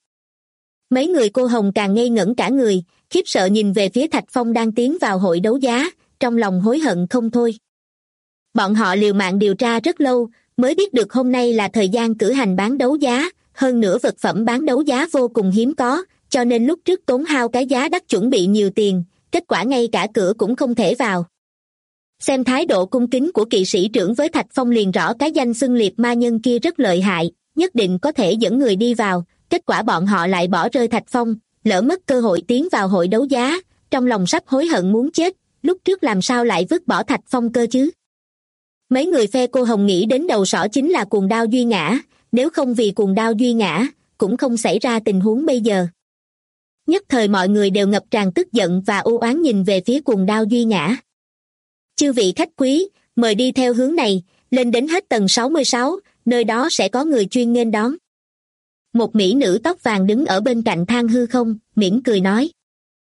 Speaker 2: Mấy người cô Hồng càng ngây ngẩn cả người, khiếp sợ nhìn về phía Thạch Phong đang tiến vào hội đấu giá, trong lòng hối hận không thôi. Bọn họ liều mạng điều tra rất lâu, mới biết được hôm nay là thời gian cử hành bán đấu giá, hơn nữa vật phẩm bán đấu giá vô cùng hiếm có, cho nên lúc trước tốn hao cái giá đắt chuẩn bị nhiều tiền, kết quả ngay cả cửa cũng không thể vào. Xem thái độ cung kính của kỵ sĩ trưởng với Thạch Phong liền rõ cái danh xưng liệt ma nhân kia rất lợi hại, nhất định có thể dẫn người đi vào, kết quả bọn họ lại bỏ rơi Thạch Phong, lỡ mất cơ hội tiến vào hội đấu giá, trong lòng sắp hối hận muốn chết, lúc trước làm sao lại vứt bỏ Thạch Phong cơ chứ. Mấy người phe cô Hồng nghĩ đến đầu sỏ chính là Cuồng Đao Duy Ngã, nếu không vì Cuồng Đao Duy Ngã, cũng không xảy ra tình huống bây giờ. Nhất thời mọi người đều ngập tràn tức giận và u oán nhìn về phía Cuồng Đao Duy Ngã. Chư vị khách quý, mời đi theo hướng này, lên đến hết tầng 66, nơi đó sẽ có người chuyên nghênh đón. Một mỹ nữ tóc vàng đứng ở bên cạnh thang hư không, mỉm cười nói.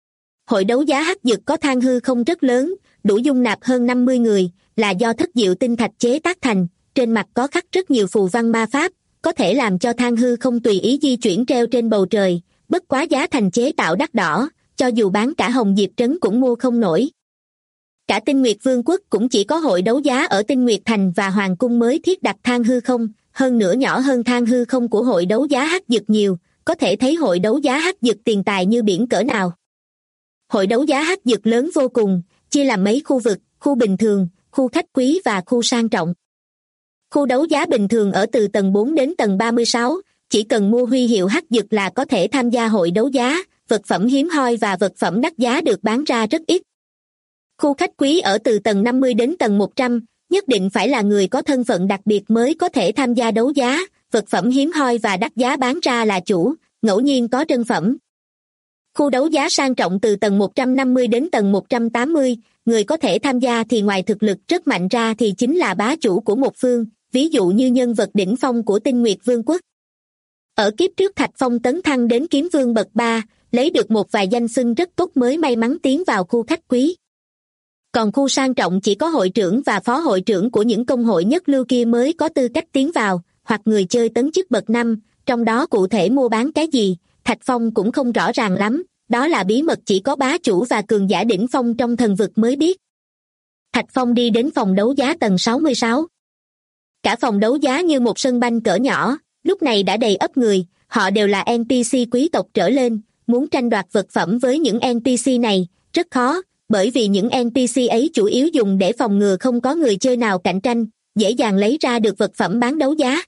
Speaker 2: Hội đấu giá hắc dực có thang hư không rất lớn, đủ dung nạp hơn 50 người, là do thất diệu tinh thạch chế tác thành, trên mặt có khắc rất nhiều phù văn ma pháp, có thể làm cho thang hư không tùy ý di chuyển treo trên bầu trời, bất quá giá thành chế tạo đắt đỏ, cho dù bán cả Hồng Diệp Trấn cũng mua không nổi. Cả Tinh Nguyệt Vương quốc cũng chỉ có hội đấu giá ở Tinh Nguyệt Thành và Hoàng cung mới thiết đặt thang hư không, hơn nữa nhỏ hơn thang hư không của hội đấu giá Hắc Dực nhiều, có thể thấy hội đấu giá Hắc Dực tiền tài như biển cỡ nào. Hội đấu giá Hắc Dực lớn vô cùng, chia làm mấy khu vực, khu bình thường, khu khách quý và khu sang trọng. Khu đấu giá bình thường ở từ tầng 4 đến tầng 36, chỉ cần mua huy hiệu Hắc Dực là có thể tham gia hội đấu giá, vật phẩm hiếm hoi và vật phẩm đắt giá được bán ra rất ít. Khu khách quý ở từ tầng 50 đến tầng 100, nhất định phải là người có thân phận đặc biệt mới có thể tham gia đấu giá, vật phẩm hiếm hoi và đắt giá bán ra là chủ, ngẫu nhiên có trân phẩm. Khu đấu giá sang trọng từ tầng 150 đến tầng 180, người có thể tham gia thì ngoài thực lực rất mạnh ra thì chính là bá chủ của một phương, ví dụ như nhân vật đỉnh phong của Tinh Nguyệt Vương quốc. Ở kiếp trước Thạch Phong tấn thăng đến kiếm vương bậc 3, lấy được một vài danh xưng rất tốt mới may mắn tiến vào khu khách quý. Còn khu sang trọng chỉ có hội trưởng và phó hội trưởng của những công hội nhất lưu kia mới có tư cách tiến vào, hoặc người chơi tấn chức bậc 5, trong đó cụ thể mua bán cái gì, Thạch Phong cũng không rõ ràng lắm, đó là bí mật chỉ có bá chủ và cường giả đỉnh phong trong thần vực mới biết. Thạch Phong đi đến phòng đấu giá tầng 66. Cả phòng đấu giá như một sân banh cỡ nhỏ, lúc này đã đầy ắp người, họ đều là NPC quý tộc trở lên, muốn tranh đoạt vật phẩm với những NPC này, rất khó, bởi vì những NPC ấy chủ yếu dùng để phòng ngừa không có người chơi nào cạnh tranh, dễ dàng lấy ra được vật phẩm bán đấu giá.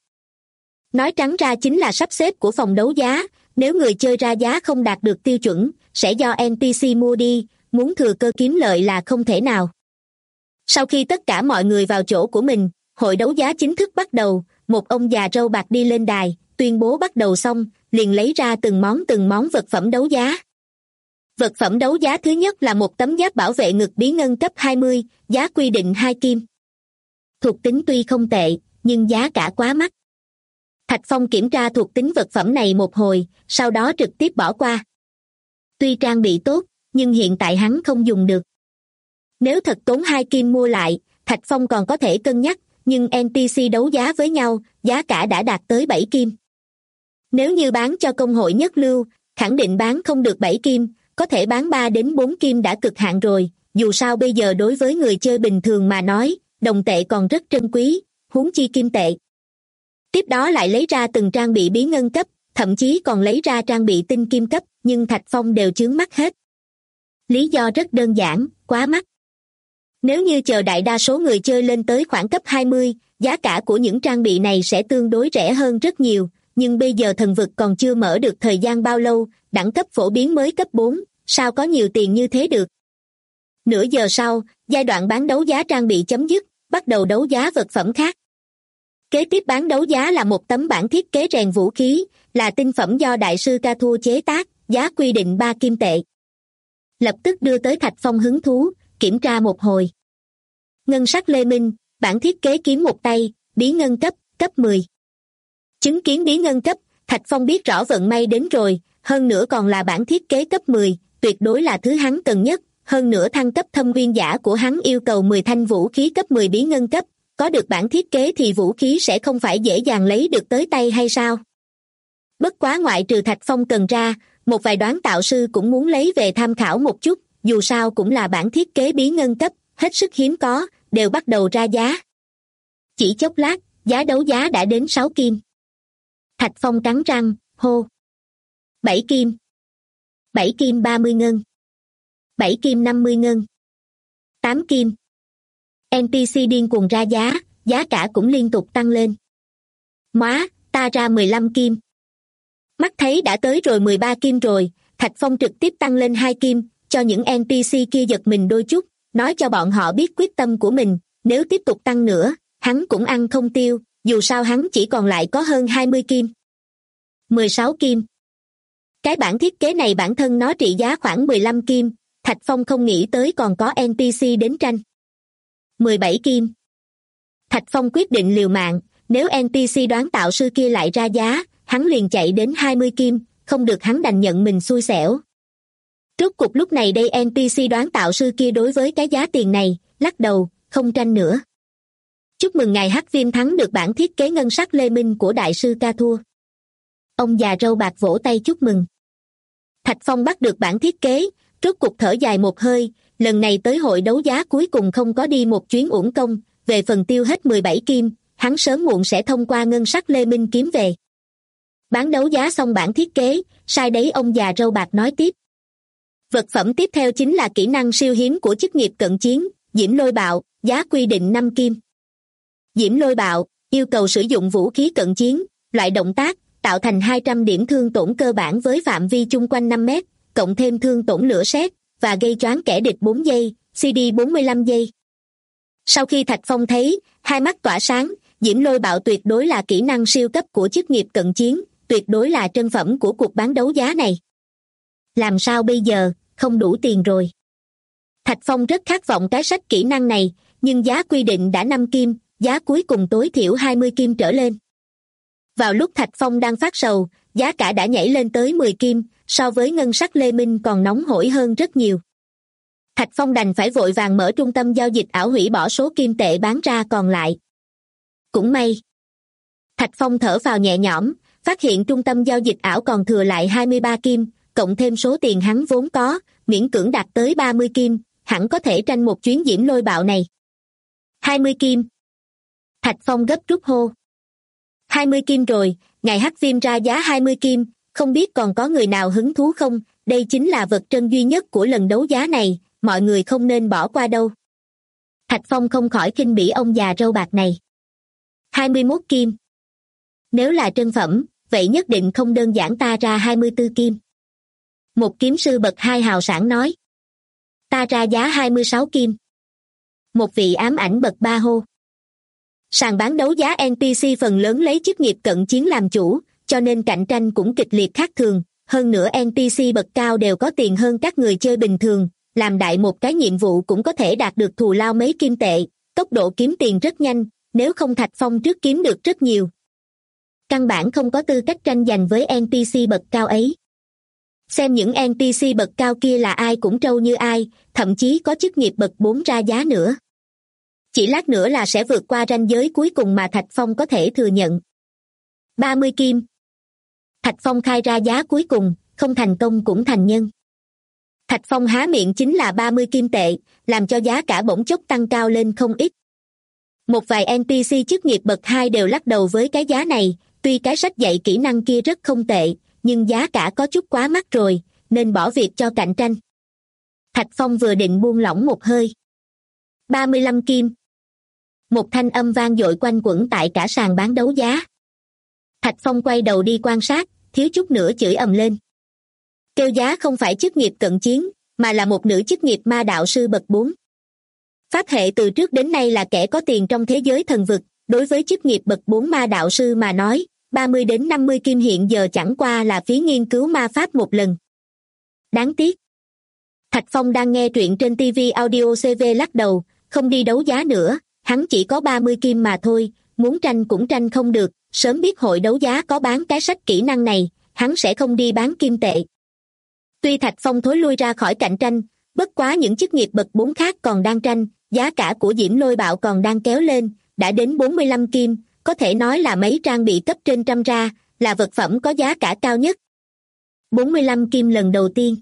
Speaker 2: Nói trắng ra chính là sắp xếp của phòng đấu giá, nếu người chơi ra giá không đạt được tiêu chuẩn, sẽ do NPC mua đi, muốn thừa cơ kiếm lợi là không thể nào. Sau khi tất cả mọi người vào chỗ của mình, hội đấu giá chính thức bắt đầu, một ông già râu bạc đi lên đài, tuyên bố bắt đầu xong, liền lấy ra từng món vật phẩm đấu giá. Vật phẩm đấu giá thứ nhất là một tấm giáp bảo vệ ngực bí ngân cấp 20, giá quy định 2 kim. Thuộc tính tuy không tệ, nhưng giá cả quá mắc. Thạch Phong kiểm tra thuộc tính vật phẩm này một hồi, sau đó trực tiếp bỏ qua. Tuy trang bị tốt, nhưng hiện tại hắn không dùng được. Nếu thật tốn 2 kim mua lại, Thạch Phong còn có thể cân nhắc, nhưng NPC đấu giá với nhau, giá cả đã đạt tới 7 kim. Nếu như bán cho công hội nhất lưu, khẳng định bán không được 7 kim, có thể bán 3 đến 4 kim đã cực hạn rồi, dù sao bây giờ đối với người chơi bình thường mà nói, đồng tệ còn rất trân quý, huống chi kim tệ. Tiếp đó lại lấy ra từng trang bị bí ngân cấp, thậm chí còn lấy ra trang bị tinh kim cấp, nhưng Thạch Phong đều chướng mắt hết. Lý do rất đơn giản, quá mắc. Nếu như chờ đại đa số người chơi lên tới khoảng cấp 20, giá cả của những trang bị này sẽ tương đối rẻ hơn rất nhiều, nhưng bây giờ thần vực còn chưa mở được thời gian bao lâu, đẳng cấp phổ biến mới cấp 4, sao có nhiều tiền như thế được. Nửa giờ sau, giai đoạn bán đấu giá trang bị chấm dứt, bắt đầu đấu giá vật phẩm khác. Kế tiếp bán đấu giá là một tấm bản thiết kế rèn vũ khí, là tinh phẩm do đại sư Ca Thua chế tác, giá quy định 3 kim tệ. Lập tức đưa tới Thạch Phong hứng thú, kiểm tra một hồi. Ngân sắc Lê Minh, bản thiết kế kiếm một tay, bí ngân cấp, cấp 10. Chứng kiến bí ngân cấp, Thạch Phong biết rõ vận may đến rồi, hơn nữa còn là bản thiết kế cấp 10, tuyệt đối là thứ hắn cần nhất, hơn nữa thăng cấp thâm nguyên giả của hắn yêu cầu 10 thanh vũ khí cấp 10 bí ngân cấp, có được bản thiết kế thì vũ khí sẽ không phải dễ dàng lấy được tới tay hay sao? Bất quá ngoại trừ Thạch Phong cần ra, một vài đoán tạo sư cũng muốn lấy về tham khảo một chút, dù sao cũng là bản thiết kế bí ngân cấp, hết sức hiếm có, đều bắt đầu ra giá. Chỉ chốc lát, giá đấu giá đã đến 6 kim. Thạch Phong cắn răng, hô. 7 kim. 7 kim 30 ngân. 7 kim 50 ngân. 8 kim. NPC điên cuồng ra giá, giá cả cũng liên tục tăng lên. Móa, ta ra 15 kim. Mắt thấy đã tới rồi 13 kim rồi, Thạch Phong trực tiếp tăng lên 2 kim, cho những NPC kia giật mình đôi chút, nói cho bọn họ biết quyết tâm của mình, nếu tiếp tục tăng nữa, hắn cũng ăn không tiêu, dù sao hắn chỉ còn lại có hơn 20 kim. 16 kim. Cái bản thiết kế này bản thân nó trị giá khoảng 15 kim, Thạch Phong không nghĩ tới còn có NPC đến tranh. 17 kim. Thạch Phong quyết định liều mạng, nếu NPC đoán tạo sư kia lại ra giá, hắn liền chạy đến 20 kim, không được hắn đành nhận mình xui xẻo. Rốt cục lúc này đây NPC đoán tạo sư kia đối với cái giá tiền này, lắc đầu, không tranh nữa. Chúc mừng ngài Hắc Viêm thắng được bản thiết kế ngân sắc Lê Minh của đại sư Ca Thua. Ông già râu bạc vỗ tay chúc mừng. Thạch Phong bắt được bản thiết kế, rốt cục thở dài một hơi, lần này tới hội đấu giá cuối cùng không có đi một chuyến uổng công, về phần tiêu hết 17 kim, hắn sớm muộn sẽ thông qua ngân sắc Lê Minh kiếm về. Bán đấu giá xong bản thiết kế, sai đấy, ông già râu bạc nói tiếp. Vật phẩm tiếp theo chính là kỹ năng siêu hiếm của chức nghiệp cận chiến, Diễm Lôi Bạo, giá quy định 5 kim. Diễm Lôi Bạo, yêu cầu sử dụng vũ khí cận chiến, loại động tác, tạo thành 200 điểm thương tổn cơ bản với phạm vi chung quanh 5 mét, cộng thêm thương tổn lửa sét, và gây choáng kẻ địch 4 giây, CD 45 giây. Sau khi Thạch Phong thấy, hai mắt tỏa sáng, Diễm Lôi Bạo tuyệt đối là kỹ năng siêu cấp của chức nghiệp cận chiến, tuyệt đối là trân phẩm của cuộc bán đấu giá này. Làm sao bây giờ, không đủ tiền rồi. Thạch Phong rất khát vọng cái sách kỹ năng này, nhưng giá quy định đã 5 kim, giá cuối cùng tối thiểu 20 kim trở lên. Vào lúc Thạch Phong đang phát sầu, giá cả đã nhảy lên tới 10 kim, so với ngân sắc Lê Minh còn nóng hổi hơn rất nhiều. Thạch Phong đành phải vội vàng mở trung tâm giao dịch ảo hủy bỏ số kim tệ bán ra còn lại. Cũng may. Thạch Phong thở vào nhẹ nhõm, phát hiện trung tâm giao dịch ảo còn thừa lại 23 kim, cộng thêm số tiền hắn vốn có, miễn cưỡng đạt tới 30 kim, hẳn có thể tranh một chuyến Diễm Lôi Bạo này. 20 kim. Thạch Phong gấp rút hô. 20 kim rồi, ngài Hắc Viêm ra giá 20 kim, không biết còn có người nào hứng thú không, đây chính là vật trân duy nhất của lần đấu giá này, mọi người không nên bỏ qua đâu. Thạch Phong không khỏi khinh bỉ ông già râu bạc này. 21 kim. Nếu là trân phẩm, vậy nhất định không đơn giản, ta ra 24 kim. Một kiếm sư bậc 2 hào sảng nói. Ta ra giá 26 kim. Một vị ám ảnh bậc 3 hô. Sàn bán đấu giá NPC phần lớn lấy chức nghiệp cận chiến làm chủ, cho nên cạnh tranh cũng kịch liệt khác thường, hơn nữa NPC bậc cao đều có tiền hơn các người chơi bình thường, làm đại một cái nhiệm vụ cũng có thể đạt được thù lao mấy kim tệ, tốc độ kiếm tiền rất nhanh, nếu không Thạch Phong trước kiếm được rất nhiều. Căn bản không có tư cách tranh giành với NPC bậc cao ấy. Xem những NPC bậc cao kia là ai cũng trâu như ai, thậm chí có chức nghiệp bậc 4 ra giá nữa. Chỉ lát nữa là sẽ vượt qua ranh giới cuối cùng mà Thạch Phong có thể thừa nhận. 30 kim. Thạch Phong khai ra giá cuối cùng, không thành công cũng thành nhân. Thạch Phong há miệng chính là 30 kim tệ, làm cho giá cả bỗng chốc tăng cao lên không ít. Một vài NPC chức nghiệp bậc 2 đều lắc đầu với cái giá này, tuy cái sách dạy kỹ năng kia rất không tệ, nhưng giá cả có chút quá mắc rồi, nên bỏ việc cho cạnh tranh. Thạch Phong vừa định buông lỏng một hơi. 35 kim. Một thanh âm vang dội quanh quẩn tại cả sàn bán đấu giá. Thạch Phong quay đầu đi quan sát, thiếu chút nữa chửi ầm lên. Kêu giá không phải chức nghiệp cận chiến, mà là một nữ chức nghiệp ma đạo sư bậc 4. Pháp hệ từ trước đến nay là kẻ có tiền trong thế giới thần vực, đối với chức nghiệp bậc 4 ma đạo sư mà nói, 30 đến 50 kim hiện giờ chẳng qua là phí nghiên cứu ma pháp một lần. Đáng tiếc. Thạch Phong đang nghe truyện trên TV Audio CV lắc đầu, không đi đấu giá nữa, hắn chỉ có 30 kim mà thôi, muốn tranh cũng tranh không được, sớm biết hội đấu giá có bán cái sách kỹ năng này, hắn sẽ không đi bán kim tệ. Tuy Thạch Phong thối lui ra khỏi cạnh tranh, bất quá những chức nghiệp bậc 4 khác còn đang tranh, giá cả của Diễm Lôi Bạo còn đang kéo lên, đã đến 45 kim, có thể nói là mấy trang bị cấp trên trăm ra, là vật phẩm có giá cả cao nhất. 45 kim lần đầu tiên.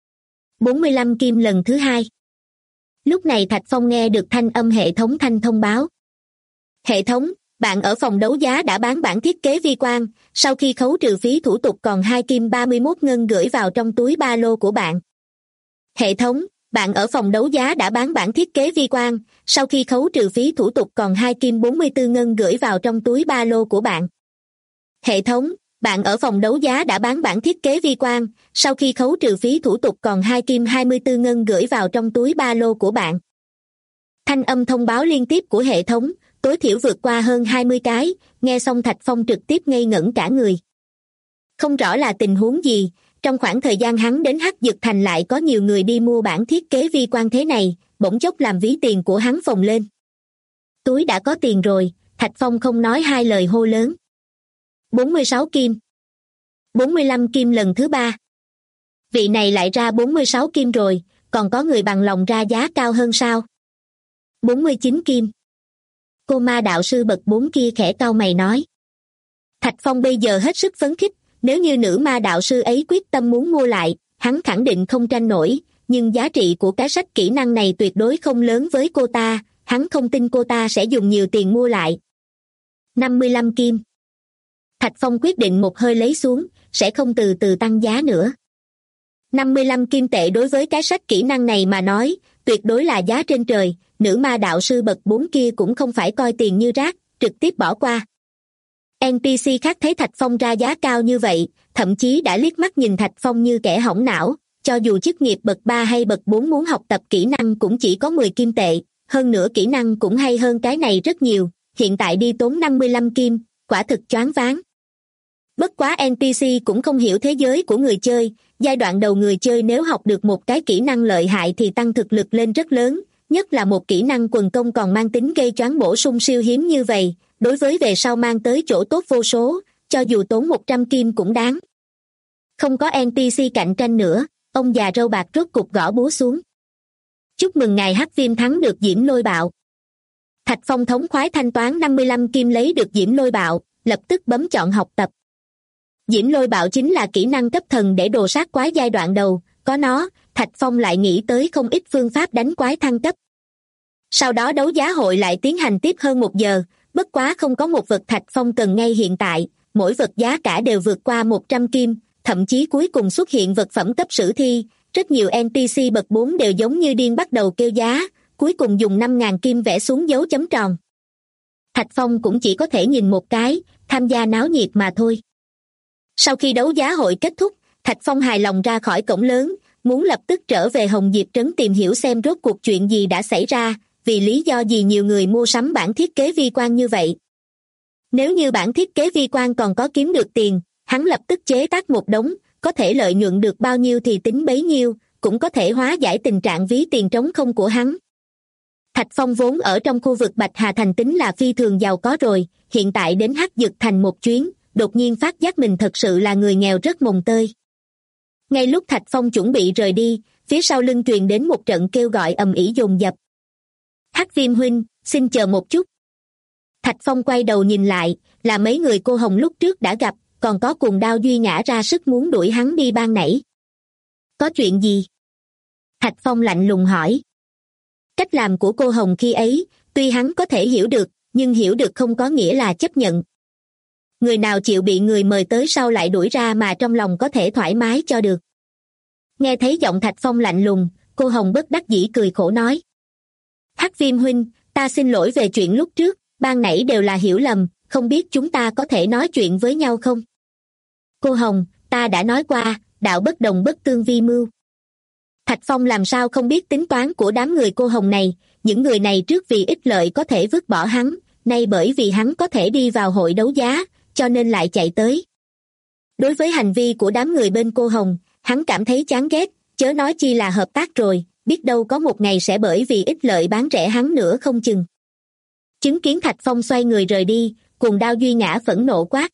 Speaker 2: 45 kim lần thứ hai. Lúc này Thạch Phong nghe được thanh âm hệ thống thanh thông báo. Hệ thống, bạn ở phòng đấu giá đã bán bản thiết kế vi quan, sau khi khấu trừ phí thủ tục còn 2 kim 31 ngân gửi vào trong túi ba lô của bạn. Hệ thống, bạn ở phòng đấu giá đã bán bản thiết kế vi quan, sau khi khấu trừ phí thủ tục còn 2 kim 44 ngân gửi vào trong túi ba lô của bạn. Hệ thống, bạn ở phòng đấu giá đã bán bản thiết kế vi quan, sau khi khấu trừ phí thủ tục còn 2 kim 24 ngân gửi vào trong túi ba lô của bạn. Thanh âm thông báo liên tiếp của hệ thống, tối thiểu vượt qua hơn 20 cái, nghe xong Thạch Phong trực tiếp ngây ngẩn cả người. Không rõ là tình huống gì, trong khoảng thời gian hắn đến Hắc Dực Thành lại có nhiều người đi mua bản thiết kế vi quan thế này, bỗng chốc làm ví tiền của hắn phồng lên. Túi đã có tiền rồi, Thạch Phong không nói hai lời hô lớn. 46 kim. 45 kim lần thứ ba. Vị này lại ra 46 kim rồi, còn có người bằng lòng ra giá cao hơn sao? 49 kim. Cô ma đạo sư bậc 4 kia khẽ cau mày nói. Thạch Phong bây giờ hết sức phấn khích, nếu như nữ ma đạo sư ấy quyết tâm muốn mua lại, hắn khẳng định không tranh nổi, nhưng giá trị của cái sách kỹ năng này tuyệt đối không lớn với cô ta, hắn không tin cô ta sẽ dùng nhiều tiền mua lại. 55 kim. Thạch Phong quyết định một hơi lấy xuống, sẽ không từ từ tăng giá nữa. 55 kim tệ đối với cái sách kỹ năng này mà nói, tuyệt đối là giá trên trời, nữ ma đạo sư bậc 4 kia cũng không phải coi tiền như rác, trực tiếp bỏ qua. NPC khác thấy Thạch Phong ra giá cao như vậy, thậm chí đã liếc mắt nhìn Thạch Phong như kẻ hỏng não, cho dù chức nghiệp bậc 3 hay bậc 4 muốn học tập kỹ năng cũng chỉ có 10 kim tệ, hơn nữa kỹ năng cũng hay hơn cái này rất nhiều, hiện tại đi tốn 55 kim, quả thực choáng váng. Bất quá NPC cũng không hiểu thế giới của người chơi, giai đoạn đầu người chơi nếu học được một cái kỹ năng lợi hại thì tăng thực lực lên rất lớn, nhất là một kỹ năng quần công còn mang tính gây choáng bổ sung siêu hiếm như vậy, đối với về sau mang tới chỗ tốt vô số, cho dù tốn 100 kim cũng đáng. Không có NPC cạnh tranh nữa, ông già râu bạc rốt cục gõ búa xuống. Chúc mừng ngài Hắc Viêm thắng được Diễm Lôi Bạo. Thạch Phong thống khoái thanh toán 55 kim lấy được Diễm Lôi Bạo, lập tức bấm chọn học tập. Diễm Lôi Bạo chính là kỹ năng cấp thần để đồ sát quái giai đoạn đầu, có nó, Thạch Phong lại nghĩ tới không ít phương pháp đánh quái thăng cấp. Sau đó đấu giá hội lại tiến hành tiếp hơn 1 giờ, bất quá không có một vật Thạch Phong cần ngay hiện tại, mỗi vật giá cả đều vượt qua 100 kim, thậm chí cuối cùng xuất hiện vật phẩm cấp sử thi, rất nhiều NPC bậc 4 đều giống như điên bắt đầu kêu giá, cuối cùng dùng 5.000 kim vẽ xuống dấu chấm tròn. Thạch Phong cũng chỉ có thể nhìn một cái, tham gia náo nhiệt mà thôi. Sau khi đấu giá hội kết thúc, Thạch Phong hài lòng ra khỏi cổng lớn, muốn lập tức trở về Hồng Diệp Trấn tìm hiểu xem rốt cuộc chuyện gì đã xảy ra, vì lý do gì nhiều người mua sắm bản thiết kế vi quan như vậy. Nếu như bản thiết kế vi quan còn có kiếm được tiền, hắn lập tức chế tác một đống, có thể lợi nhuận được bao nhiêu thì tính bấy nhiêu, cũng có thể hóa giải tình trạng ví tiền trống không của hắn. Thạch Phong vốn ở trong khu vực Bạch Hà Thành tính là phi thường giàu có rồi, hiện tại đến Hắc Dực Thành một chuyến, đột nhiên phát giác mình thật sự là người nghèo rất mồng tơi. Ngay lúc Thạch Phong chuẩn bị rời đi, phía sau lưng truyền đến một trận kêu gọi ầm ĩ dồn dập. Hắc Viêm huynh, xin chờ một chút. Thạch Phong quay đầu nhìn lại, là mấy người cô hồng lúc trước đã gặp, còn có Cuồng Đao Duy Ngã ra sức muốn đuổi hắn đi ban nãy. Có chuyện gì? Thạch Phong lạnh lùng hỏi. Cách làm của cô hồng khi ấy, tuy hắn có thể hiểu được, nhưng hiểu được không có nghĩa là chấp nhận. Người nào chịu bị người mời tới sau lại đuổi ra mà trong lòng có thể thoải mái cho được. Nghe thấy giọng Thạch Phong lạnh lùng, cô hồng bất đắc dĩ cười khổ nói. Hắc Viêm huynh, ta xin lỗi về chuyện lúc trước, ban nãy đều là hiểu lầm, không biết chúng ta có thể nói chuyện với nhau không? Cô hồng, ta đã nói qua, đạo bất đồng bất tương vi mưu. Thạch Phong làm sao không biết tính toán của đám người cô hồng này, những người này trước vì ích lợi có thể vứt bỏ hắn, nay bởi vì hắn có thể đi vào hội đấu giá, cho nên lại chạy tới. Đối với hành vi của đám người bên cô hồng, hắn cảm thấy chán ghét, chớ nói chi là hợp tác rồi, biết đâu có một ngày sẽ bởi vì ích lợi bán rẻ hắn nữa không chừng. Chứng kiến Thạch Phong xoay người rời đi, Cuồng Đao Duy Ngã phẫn nộ quát.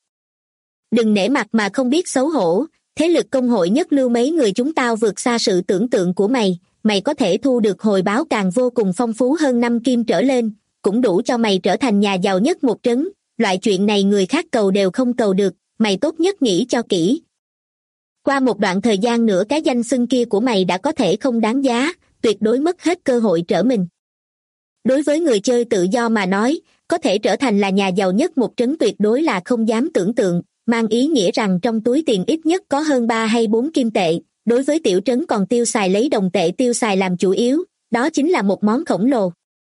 Speaker 2: Đừng nể mặt mà không biết xấu hổ, thế lực công hội nhất lưu mấy người chúng tao vượt xa sự tưởng tượng của mày, mày có thể thu được hồi báo càng vô cùng phong phú hơn 5 kim trở lên, cũng đủ cho mày trở thành nhà giàu nhất một trấn, loại chuyện này người khác cầu đều không cầu được, mày tốt nhất nghĩ cho kỹ. Qua một đoạn thời gian nữa cái danh xưng kia của mày đã có thể không đáng giá, tuyệt đối mất hết cơ hội trở mình. Đối với người chơi tự do mà nói, có thể trở thành là nhà giàu nhất một trấn tuyệt đối là không dám tưởng tượng, mang ý nghĩa rằng trong túi tiền ít nhất có hơn 3 hay 4 kim tệ, đối với tiểu trấn còn tiêu xài lấy đồng tệ tiêu xài làm chủ yếu, đó chính là một món khổng lồ.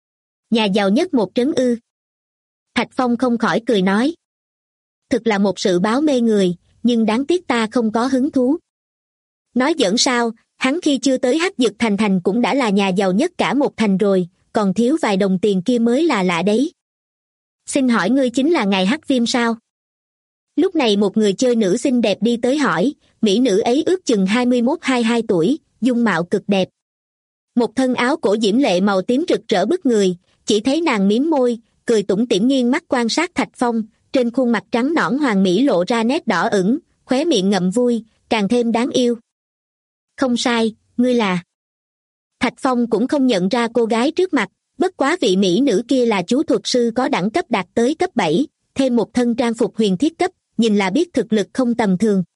Speaker 2: Nhà giàu nhất một trấn ư? Thạch Phong không khỏi cười nói. Thực là một sự báo mê người, nhưng đáng tiếc ta không có hứng thú. Nói giỡn sao, hắn khi chưa tới Hắc Dực Thành cũng đã là nhà giàu nhất cả một thành rồi, còn thiếu vài đồng tiền kia mới là lạ đấy. Xin hỏi ngươi chính là ngài Hắc Viêm sao? Lúc này một người chơi nữ xinh đẹp đi tới hỏi, mỹ nữ ấy ước chừng 21-22 tuổi, dung mạo cực đẹp. Một thân áo cổ diễm lệ màu tím rực rỡ bức người, chỉ thấy nàng mím môi, cười tủm tỉm nghiêng mắt quan sát Thạch Phong, trên khuôn mặt trắng nõn hoàng mỹ lộ ra nét đỏ ửng, khóe miệng ngậm vui, càng thêm đáng yêu. Không sai, ngươi là... Thạch Phong cũng không nhận ra cô gái trước mặt, bất quá vị mỹ nữ kia là chú thuật sư có đẳng cấp đạt tới cấp 7, thêm một thân trang phục huyền thiết cấp, nhìn là biết thực lực không tầm thường.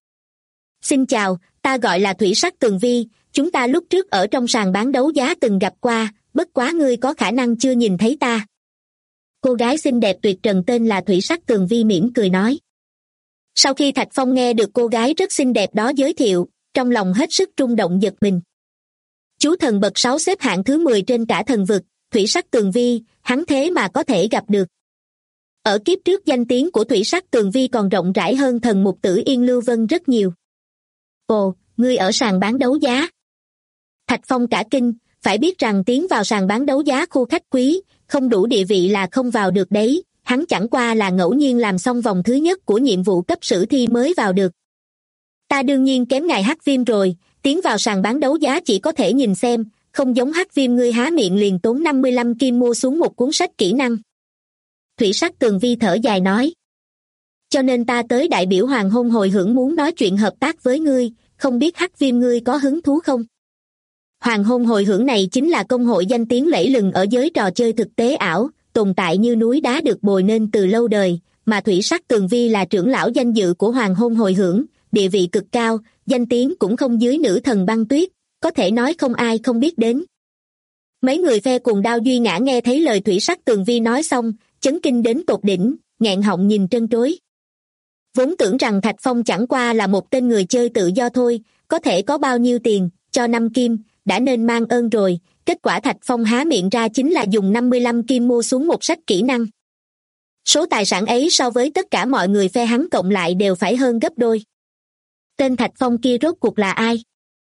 Speaker 2: Xin chào, ta gọi là Thủy Sắc Tường Vi, chúng ta lúc trước ở trong sàn bán đấu giá từng gặp qua, bất quá ngươi có khả năng chưa nhìn thấy ta. Cô gái xinh đẹp tuyệt trần tên là Thủy Sắc Tường Vi mỉm cười nói. Sau khi Thạch Phong nghe được cô gái rất xinh đẹp đó giới thiệu, trong lòng hết sức rung động giật mình. Chú thần bậc 6 xếp hạng thứ 10 trên cả thần vực, Thủy Sắc Tường Vi, hắn thế mà có thể gặp được. Ở kiếp trước danh tiếng của Thủy Sắc Tường Vi còn rộng rãi hơn thần mục tử Yên Lưu Vân rất nhiều. Ồ, ngươi ở sàn bán đấu giá. Thạch Phong cả kinh, phải biết rằng tiến vào sàn bán đấu giá khu khách quý, không đủ địa vị là không vào được đấy, hắn chẳng qua là ngẫu nhiên làm xong vòng thứ nhất của nhiệm vụ cấp sử thi mới vào được. Ta đương nhiên kém ngài Hắc Viêm rồi, tiến vào sàn bán đấu giá chỉ có thể nhìn xem, không giống Hắc Viêm ngươi há miệng liền tốn 55 kim mua xuống một cuốn sách kỹ năng. Thủy Sắc Tường Vi thở dài nói. Cho nên ta tới đại biểu Hoàng Hôn Hồi Hưởng muốn nói chuyện hợp tác với ngươi, không biết Hắc Viêm ngươi có hứng thú không? Hoàng Hôn Hồi Hưởng này chính là công hội danh tiếng lẫy lừng ở giới trò chơi thực tế ảo, tồn tại như núi đá được bồi nên từ lâu đời, mà Thủy Sắc Tường Vi là trưởng lão danh dự của Hoàng Hôn Hồi Hưởng, địa vị cực cao, danh tiếng cũng không dưới nữ thần băng tuyết, có thể nói không ai không biết đến. Mấy người phe cùng Đao Duy Ngã nghe thấy lời Thủy Sắc Tường Vi nói xong, chấn kinh đến tột đỉnh, nghẹn họng nhìn trân trối. Vốn tưởng rằng Thạch Phong chẳng qua là một tên người chơi tự do thôi, có thể có bao nhiêu tiền, cho 5 kim, đã nên mang ơn rồi, kết quả Thạch Phong há miệng ra chính là dùng 55 kim mua xuống một sách kỹ năng. Số tài sản ấy so với tất cả mọi người phe hắn cộng lại đều phải hơn gấp đôi. Tên Thạch Phong kia rốt cuộc là ai?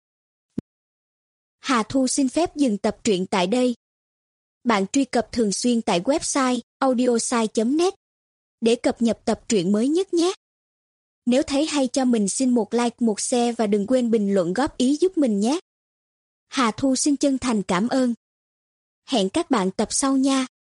Speaker 3: Hà Thu xin phép dừng tập truyện tại đây. Bạn truy cập thường xuyên tại website audiosai.net để cập nhật tập truyện mới nhất nhé. Nếu thấy hay cho mình xin một like, một share và đừng quên bình luận góp ý giúp mình nhé. Hà Thu xin chân thành cảm ơn. Hẹn các bạn tập sau nha.